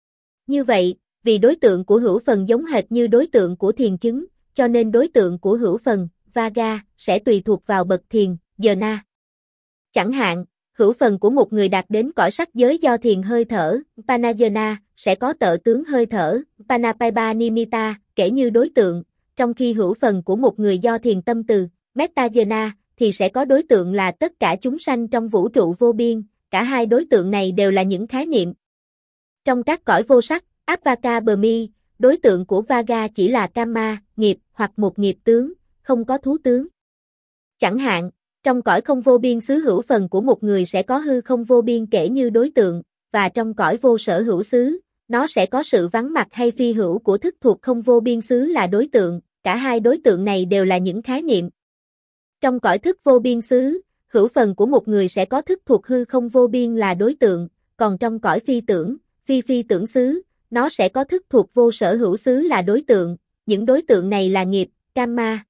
Như vậy, vì đối tượng của hữu phần giống hệt như đối tượng của thiền chứng, cho nên đối tượng của hữu phần, Vaga, sẽ tùy thuộc vào bậc thiền, Jhana. Chẳng hạn, hữu phần của một người đạt đến cõi sắc giới do thiền hơi thở, Panajjhana, sẽ có tợ tướng hơi thở, Panapaipa Nimitta, kể như đối tượng, trong khi hữu phần của một người do thiền tâm từ, Mettajjhana, thì sẽ có đối tượng là tất cả chúng sanh trong vũ trụ vô biên, cả hai đối tượng này đều là những khái niệm. Trong các cõi vô sắc, Apvaka Bhumi, đối tượng của Vaga chỉ là Kama, nghiệp, hoặc một nghiệp tướng, không có thú tướng. Chẳng hạn, trong cõi không vô biên xứ hữu phần của một người sẽ có hư không vô biên kể như đối tượng, và trong cõi vô sở hữu xứ, nó sẽ có sự vắng mặt hay phi hữu của thức thuộc không vô biên xứ là đối tượng, cả hai đối tượng này đều là những khái niệm. Trong cõi thức vô biên xứ, hữu phần của một người sẽ có thức thuộc hư không vô biên là đối tượng, còn trong cõi phi tưởng, phi phi tưởng xứ, nó sẽ có thức thuộc vô sở hữu xứ là đối tượng, những đối tượng này là nghiệp, Kama.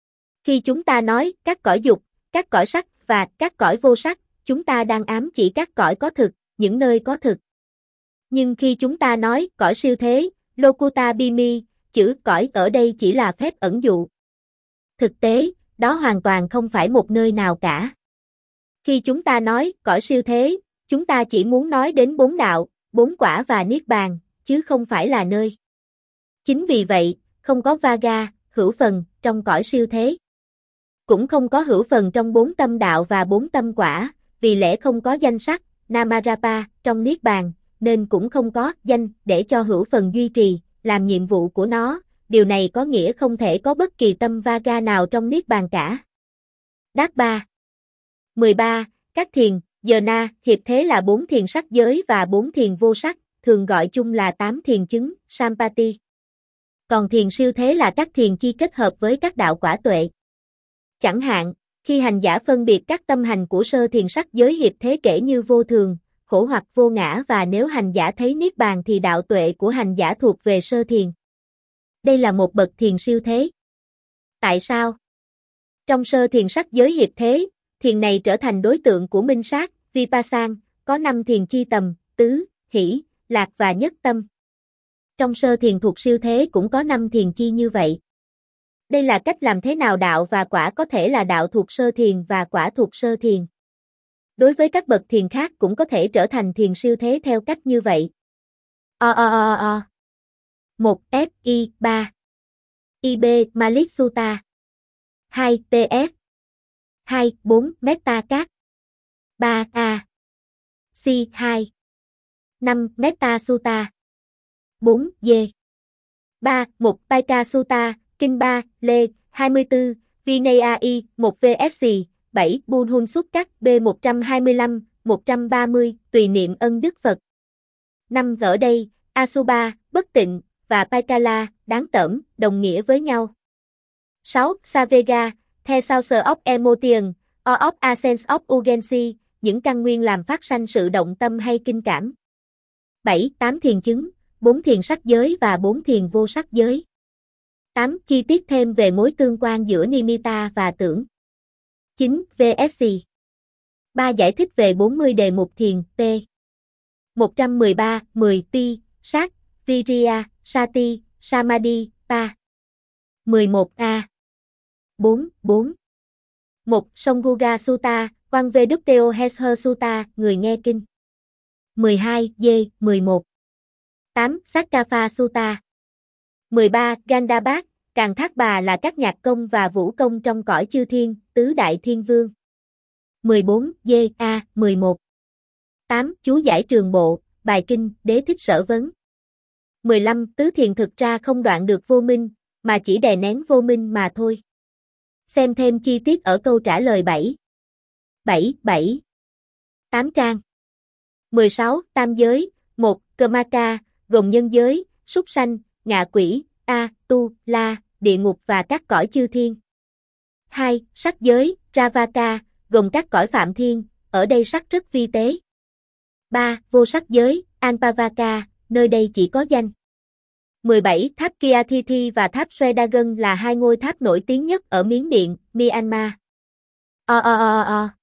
Khi chúng ta nói các cõi dục, các cõi sắc và các cõi vô sắc, chúng ta đang ám chỉ các cõi có thực, những nơi có thực. Nhưng khi chúng ta nói cõi siêu thế, Lokuta Bimi, chữ cõi ở đây chỉ là phép ẩn dụ. Thực tế, đó hoàn toàn không phải một nơi nào cả. Khi chúng ta nói cõi siêu thế, chúng ta chỉ muốn nói đến bốn đạo, bốn quả và niết bàn, chứ không phải là nơi. Chính vì vậy, không có Vaga, hữu phần, trong cõi siêu thế. Cũng không có hữu phần trong bốn tâm đạo và bốn tâm quả, vì lẽ không có danh sắc, Namarapa, trong niết bàn, nên cũng không có danh để cho hữu phần duy trì, làm nhiệm vụ của nó. Điều này có nghĩa không thể có bất kỳ tâm Vaga nào trong niết bàn cả. Đáp ba. mười ba. Các thiền, Jhana, hiệp thế là bốn thiền sắc giới và bốn thiền vô sắc, thường gọi chung là tám thiền chứng, Sampati. Còn thiền siêu thế là các thiền chi kết hợp với các đạo quả tuệ. Chẳng hạn, khi hành giả phân biệt các tâm hành của sơ thiền sắc giới hiệp thế kể như vô thường, khổ hoặc vô ngã, và nếu hành giả thấy niết bàn thì đạo tuệ của hành giả thuộc về sơ thiền. Đây là một bậc thiền siêu thế. Tại sao? Trong sơ thiền sắc giới hiệp thế, thiền này trở thành đối tượng của minh sát, Vipassana, có năm thiền chi tầm, tứ, hỷ, lạc và nhất tâm. Trong sơ thiền thuộc siêu thế cũng có năm thiền chi như vậy. Đây là cách làm thế nào đạo và quả có thể là đạo thuộc sơ thiền và quả thuộc sơ thiền. Đối với các bậc thiền khác cũng có thể trở thành thiền siêu thế theo cách như vậy. O o o o. một. F I ba. I B Malik Sutta. hai. P F. hai. bốn. Metta Cát. ba. A. C hai. năm. Metta Sutta. bốn. Dê. ba. một. Paika Sutta, Kinh ba, Lê, hai mươi tư, Vinayai, một vê ét xê, bảy. Bunhun Sukkat, B một trăm hai mươi lăm, một trăm ba mươi, tùy niệm ân đức Phật. năm. Ở đây, Asubha, bất tịnh, và Paikala, đáng tởm, đồng nghĩa với nhau. sáu. Savega, The Source of Emotion, or of a Sense of Urgency, những căn nguyên làm phát sanh sự động tâm hay kinh cảm. bảy. tám. Thiền chứng, bốn thiền sắc giới và bốn thiền vô sắc giới. tám. Chi tiết thêm về mối tương quan giữa nimitta và tưởng. chín. vê ét xê. ba. Giải thích về bốn mươi đề mục thiền, p. một trăm mười ba, mười. Pi, sát, Viriya, Sati, Samadhi, Pa. mười một a. bốn. bốn. một. Samguga Sutta, Quan Vedukteo Hesher Sutta, người nghe kinh. mười hai. Dê, mười một. tám. Sakapha Sutta. mười ba. Gandhabad, Càn Thác Bà là các nhạc công và vũ công trong cõi chư thiên, tứ đại thiên vương. mười bốn. Dê, a. mười một. tám. Chú giải trường bộ, bài kinh, đế thích sở vấn. mười lăm. Tứ thiền thực ra không đoạn được vô minh, mà chỉ đè nén vô minh mà thôi. Xem thêm chi tiết ở câu trả lời bảy. bảy. bảy. tám trang. mười sáu. Tam giới. một. Kamaka, gồm nhân giới, súc sanh, ngạ quỷ, a, tu, la, địa ngục và các cõi chư thiên. hai. Sắc giới, Ravaka, gồm các cõi phạm thiên, ở đây sắc rất vi tế. ba. Vô sắc giới, Anpavaka, nơi đây chỉ có danh. mười bảy. Tháp Kiathithi và tháp Swedagon là hai ngôi tháp nổi tiếng nhất ở Miến Điện, Myanmar. O o o o.